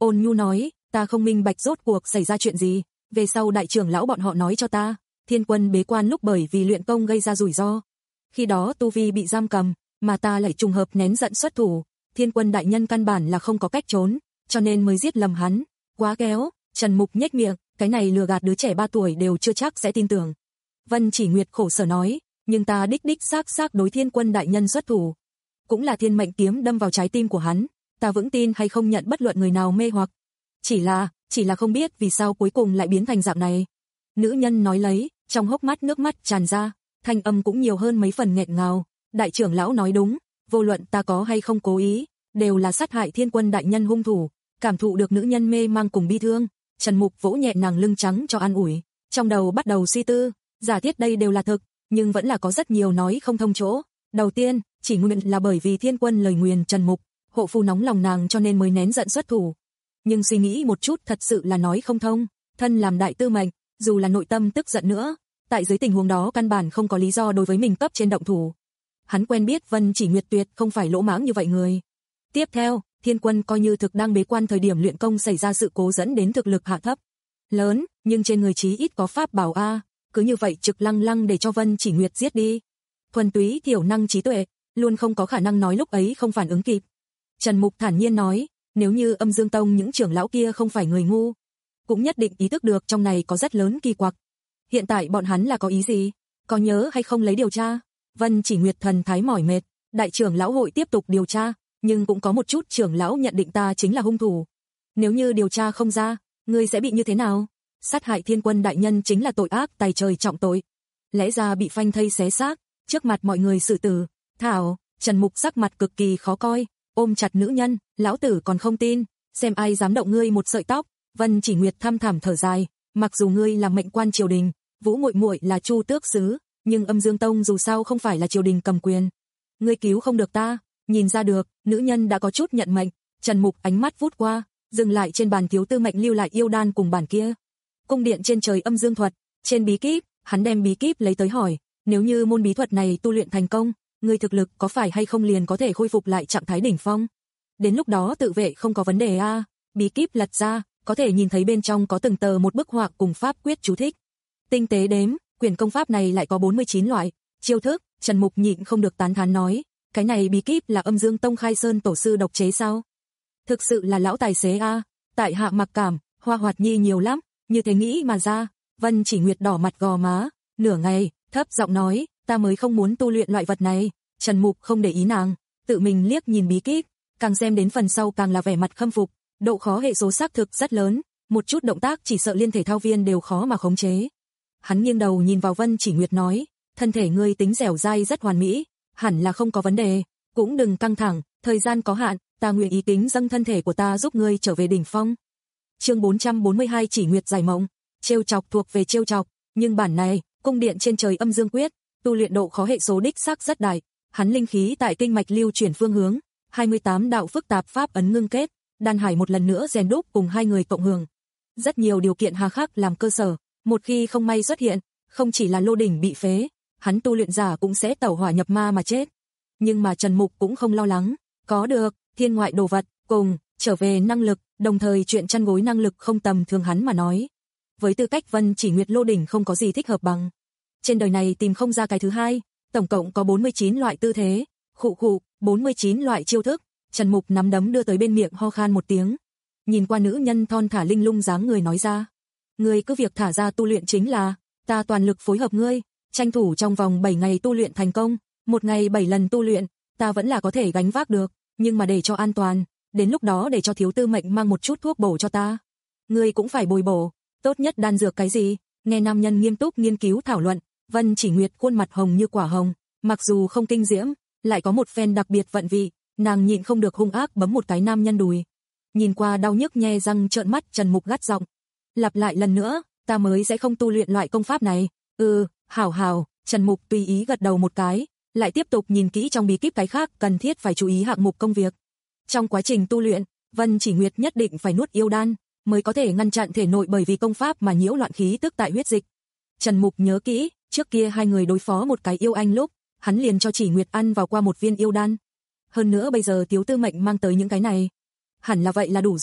Speaker 2: Ôn Nhu nói, ta không minh bạch rốt cuộc xảy ra chuyện gì, về sau đại trưởng lão bọn họ nói cho ta, Thiên Quân bế quan lúc bởi vì luyện công gây ra rủi ro. Khi đó tu vi bị giam cầm, mà ta lại trùng hợp nén giận xuất thủ, Thiên Quân đại nhân căn bản là không có cách trốn, cho nên mới giết lầm hắn. Quá kéo, Trần Mục nhếch miệng, cái này lừa gạt đứa trẻ ba tuổi đều chưa chắc sẽ tin tưởng. Vân Chỉ Nguyệt khổ sở nói, nhưng ta đích đích xác xác đối Thiên Quân đại nhân xuất thủ, cũng là thiên mệnh kiếm đâm vào trái tim của hắn, ta vững tin hay không nhận bất luận người nào mê hoặc. Chỉ là, chỉ là không biết vì sao cuối cùng lại biến thành dạng này. Nữ nhân nói lấy, trong hốc mắt nước mắt tràn ra, thanh âm cũng nhiều hơn mấy phần nghẹn ngào. Đại trưởng lão nói đúng, vô luận ta có hay không cố ý, đều là sát hại Thiên Quân đại nhân hung thủ. Cảm thụ được nữ nhân mê mang cùng bi thương, Trần Mục vỗ nhẹ nàng lưng trắng cho an ủi, trong đầu bắt đầu suy tư, giả thiết đây đều là thực, nhưng vẫn là có rất nhiều nói không thông chỗ. Đầu tiên, chỉ nguyên là bởi vì Thiên Quân lời nguyền Trần Mục, hộ phu nóng lòng nàng cho nên mới nén giận xuất thủ. Nhưng suy nghĩ một chút thật sự là nói không thông, thân làm đại tư mệnh, dù là nội tâm tức giận nữa, tại dưới tình huống đó căn bản không có lý do đối với mình cấp trên động thủ. Hắn quen biết Vân Chỉ Nguyệt tuyệt không phải lỗ mãng như vậy người. Tiếp theo, Thiên Quân coi như thực đang bế quan thời điểm luyện công xảy ra sự cố dẫn đến thực lực hạ thấp lớn, nhưng trên người chí ít có pháp bảo a, cứ như vậy trực lăng lăng để cho Vân Chỉ Nguyệt giết đi. Thuần túy thiểu năng trí tuệ, luôn không có khả năng nói lúc ấy không phản ứng kịp. Trần Mục thản nhiên nói, nếu như Âm Dương Tông những trưởng lão kia không phải người ngu, cũng nhất định ý thức được trong này có rất lớn kỳ quặc. Hiện tại bọn hắn là có ý gì? Có nhớ hay không lấy điều tra? Vân Chỉ Nguyệt thần thái mỏi mệt, đại trưởng lão hội tiếp tục điều tra, nhưng cũng có một chút trưởng lão nhận định ta chính là hung thủ. Nếu như điều tra không ra, ngươi sẽ bị như thế nào? Sát hại Thiên Quân đại nhân chính là tội ác tày trời trọng tội. Lẽ ra bị phanh thây xé xác, trước mặt mọi người xử tử. Thảo, Trần Mục sắc mặt cực kỳ khó coi, ôm chặt nữ nhân, lão tử còn không tin, xem ai dám động ngươi một sợi tóc. Vân Chỉ Nguyệt thăm thẳm thở dài, mặc dù ngươi là mệnh quan triều đình, Vũ muội muội là Chu tước sứ, nhưng Âm Dương Tông dù sao không phải là triều đình cầm quyền. Ngươi cứu không được ta. Nhìn ra được, nữ nhân đã có chút nhận mệnh. Trần Mục ánh mắt vút qua, dừng lại trên bàn thiếu tư mệnh lưu lại yêu đan cùng bản kia. Cung điện trên trời âm dương thuật, trên bí kíp, hắn đem bí kíp lấy tới hỏi, nếu như môn bí thuật này tu luyện thành công, ngươi thực lực có phải hay không liền có thể khôi phục lại trạng thái đỉnh phong? Đến lúc đó tự vệ không có vấn đề a. À. Bí kíp lật ra, có thể nhìn thấy bên trong có từng tờ một bức họa cùng pháp quyết chú thích. Tinh tế đếm, quyển công pháp này lại có bốn mươi chín loại chiêu thức. Trần Mục nhịn không được tán thán nói, cái này bí kíp là Âm Dương Tông Khai Sơn tổ sư độc chế sao? Thực sự là lão tài xế a. À. Tại hạ mặc cảm, Hoa Hoạt Nhi nhiều lắm, như thế nghĩ mà ra. Vân Chỉ Nguyệt đỏ mặt gò má, nửa ngày, thấp giọng nói, ta mới không muốn tu luyện loại vật này. Trần Mục không để ý nàng, tự mình liếc nhìn bí kíp, càng xem đến phần sau càng là vẻ mặt khâm phục, độ khó hệ số xác thực rất lớn, một chút động tác chỉ sợ liên thể thao viên đều khó mà khống chế. Hắn nghiêng đầu nhìn vào Vân Chỉ Nguyệt nói, thân thể ngươi tính dẻo dai rất hoàn mỹ, hẳn là không có vấn đề, cũng đừng căng thẳng, thời gian có hạn, ta nguyện ý kính dâng thân thể của ta giúp ngươi trở về đỉnh phong. Chương bốn trăm bốn mươi hai Chỉ Nguyệt giải mộng, trêu chọc thuộc về trêu chọc, nhưng bản này, cung điện trên trời âm dương quyết, tu luyện độ khó hệ số đích xác rất đại, hắn linh khí tại kinh mạch lưu chuyển phương hướng, hai mươi tám đạo phức tạp pháp ấn ngưng kết, đan hải một lần nữa rèn đúc cùng hai người cộng hưởng. Rất nhiều điều kiện hà khắc làm cơ sở, một khi không may xuất hiện, không chỉ là lô đỉnh bị phế, hắn tu luyện giả cũng sẽ tẩu hỏa nhập ma mà chết. Nhưng mà Trần Mục cũng không lo lắng, có được thiên ngoại đồ vật cùng trở về năng lực, đồng thời chuyện chăn gối năng lực không tầm thường hắn mà nói. Với tư cách Vân Chỉ Nguyệt lô đỉnh không có gì thích hợp bằng. Trên đời này tìm không ra cái thứ hai, tổng cộng có bốn mươi chín loại tư thế, khụ khụ, bốn mươi chín loại chiêu thức. Trần Mục nắm đấm đưa tới bên miệng ho khan một tiếng. Nhìn qua nữ nhân thon thả linh lung dáng người nói ra, ngươi cứ việc thả ra tu luyện chính là, ta toàn lực phối hợp ngươi, tranh thủ trong vòng bảy ngày tu luyện thành công, một ngày bảy lần tu luyện, ta vẫn là có thể gánh vác được, nhưng mà để cho an toàn, đến lúc đó để cho thiếu tư mệnh mang một chút thuốc bổ cho ta. Ngươi cũng phải bồi bổ, tốt nhất đan dược cái gì? Nghe nam nhân nghiêm túc nghiên cứu thảo luận, Vân Chỉ Nguyệt khuôn mặt hồng như quả hồng, mặc dù không kinh diễm, lại có một phen đặc biệt vận vị, nàng nhịn không được hung ác bấm một cái nam nhân đùi. Nhìn qua đau nhức nhe răng trợn mắt, Trần Mục gắt giọng, lặp lại lần nữa, ta mới sẽ không tu luyện loại công pháp này. Ừ, hảo hảo. Trần Mục tùy ý gật đầu một cái, lại tiếp tục nhìn kỹ trong bí kíp cái khác cần thiết phải chú ý hạng mục công việc. Trong quá trình tu luyện, Vân Chỉ Nguyệt nhất định phải nuốt yêu đan, mới có thể ngăn chặn thể nội bởi vì công pháp mà nhiễu loạn khí tức tại huyết dịch. Trần Mục nhớ kỹ, trước kia hai người đối phó một cái yêu anh lúc, hắn liền cho Chỉ Nguyệt ăn vào qua một viên yêu đan. Hơn nữa bây giờ thiếu tư mệnh mang tới những cái này, hẳn là vậy là đủ rồi.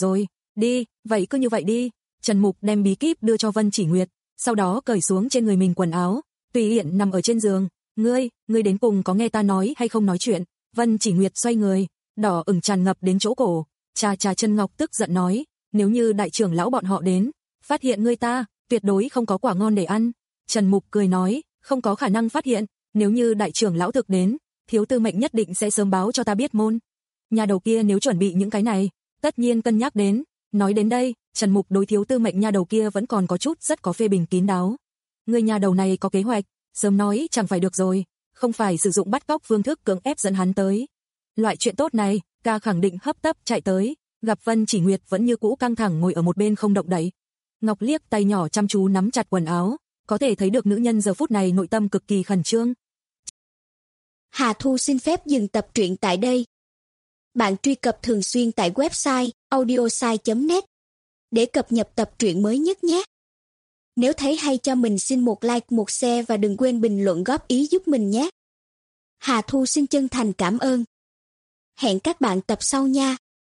Speaker 2: Đi, vậy cứ như vậy đi. Trần Mục đem bí kíp đưa cho Vân Chỉ Nguyệt, sau đó cởi xuống trên người mình quần áo, tùy tiện nằm ở trên giường. Ngươi, ngươi đến cùng có nghe ta nói hay không nói chuyện? Vân Chỉ Nguyệt xoay người, đỏ ửng tràn ngập đến chỗ cổ. Trà trà chân ngọc tức giận nói, nếu như đại trưởng lão bọn họ đến, phát hiện ngươi ta, tuyệt đối không có quả ngon để ăn. Trần Mục cười nói, không có khả năng phát hiện, nếu như đại trưởng lão thực đến, thiếu tư mệnh nhất định sẽ sớm báo cho ta biết môn. Nhà đầu kia nếu chuẩn bị những cái này, tất nhiên cân nhắc đến. Nói đến đây, Trần Mục đối thiếu tư mệnh nhà đầu kia vẫn còn có chút rất có phê bình kín đáo. Người nhà đầu này có kế hoạch, sớm nói chẳng phải được rồi, không phải sử dụng bắt cóc phương thức cưỡng ép dẫn hắn tới. Loại chuyện tốt này, ca khẳng định hấp tấp chạy tới, gặp Vân Chỉ Nguyệt vẫn như cũ căng thẳng ngồi ở một bên không động đậy. Ngọc liếc tay nhỏ chăm chú nắm chặt quần áo, có thể thấy được nữ nhân giờ phút này nội tâm cực kỳ khẩn trương.
Speaker 3: Hà Thu xin phép dừng tập truyện tại đây. Bạn truy cập thường xuyên tại website audiosai chấm net để cập nhật tập truyện mới nhất nhé. Nếu thấy hay cho mình xin một like, một share và đừng quên bình luận góp ý giúp mình nhé. Hà Thu xin chân thành cảm ơn. Hẹn các bạn tập sau nha.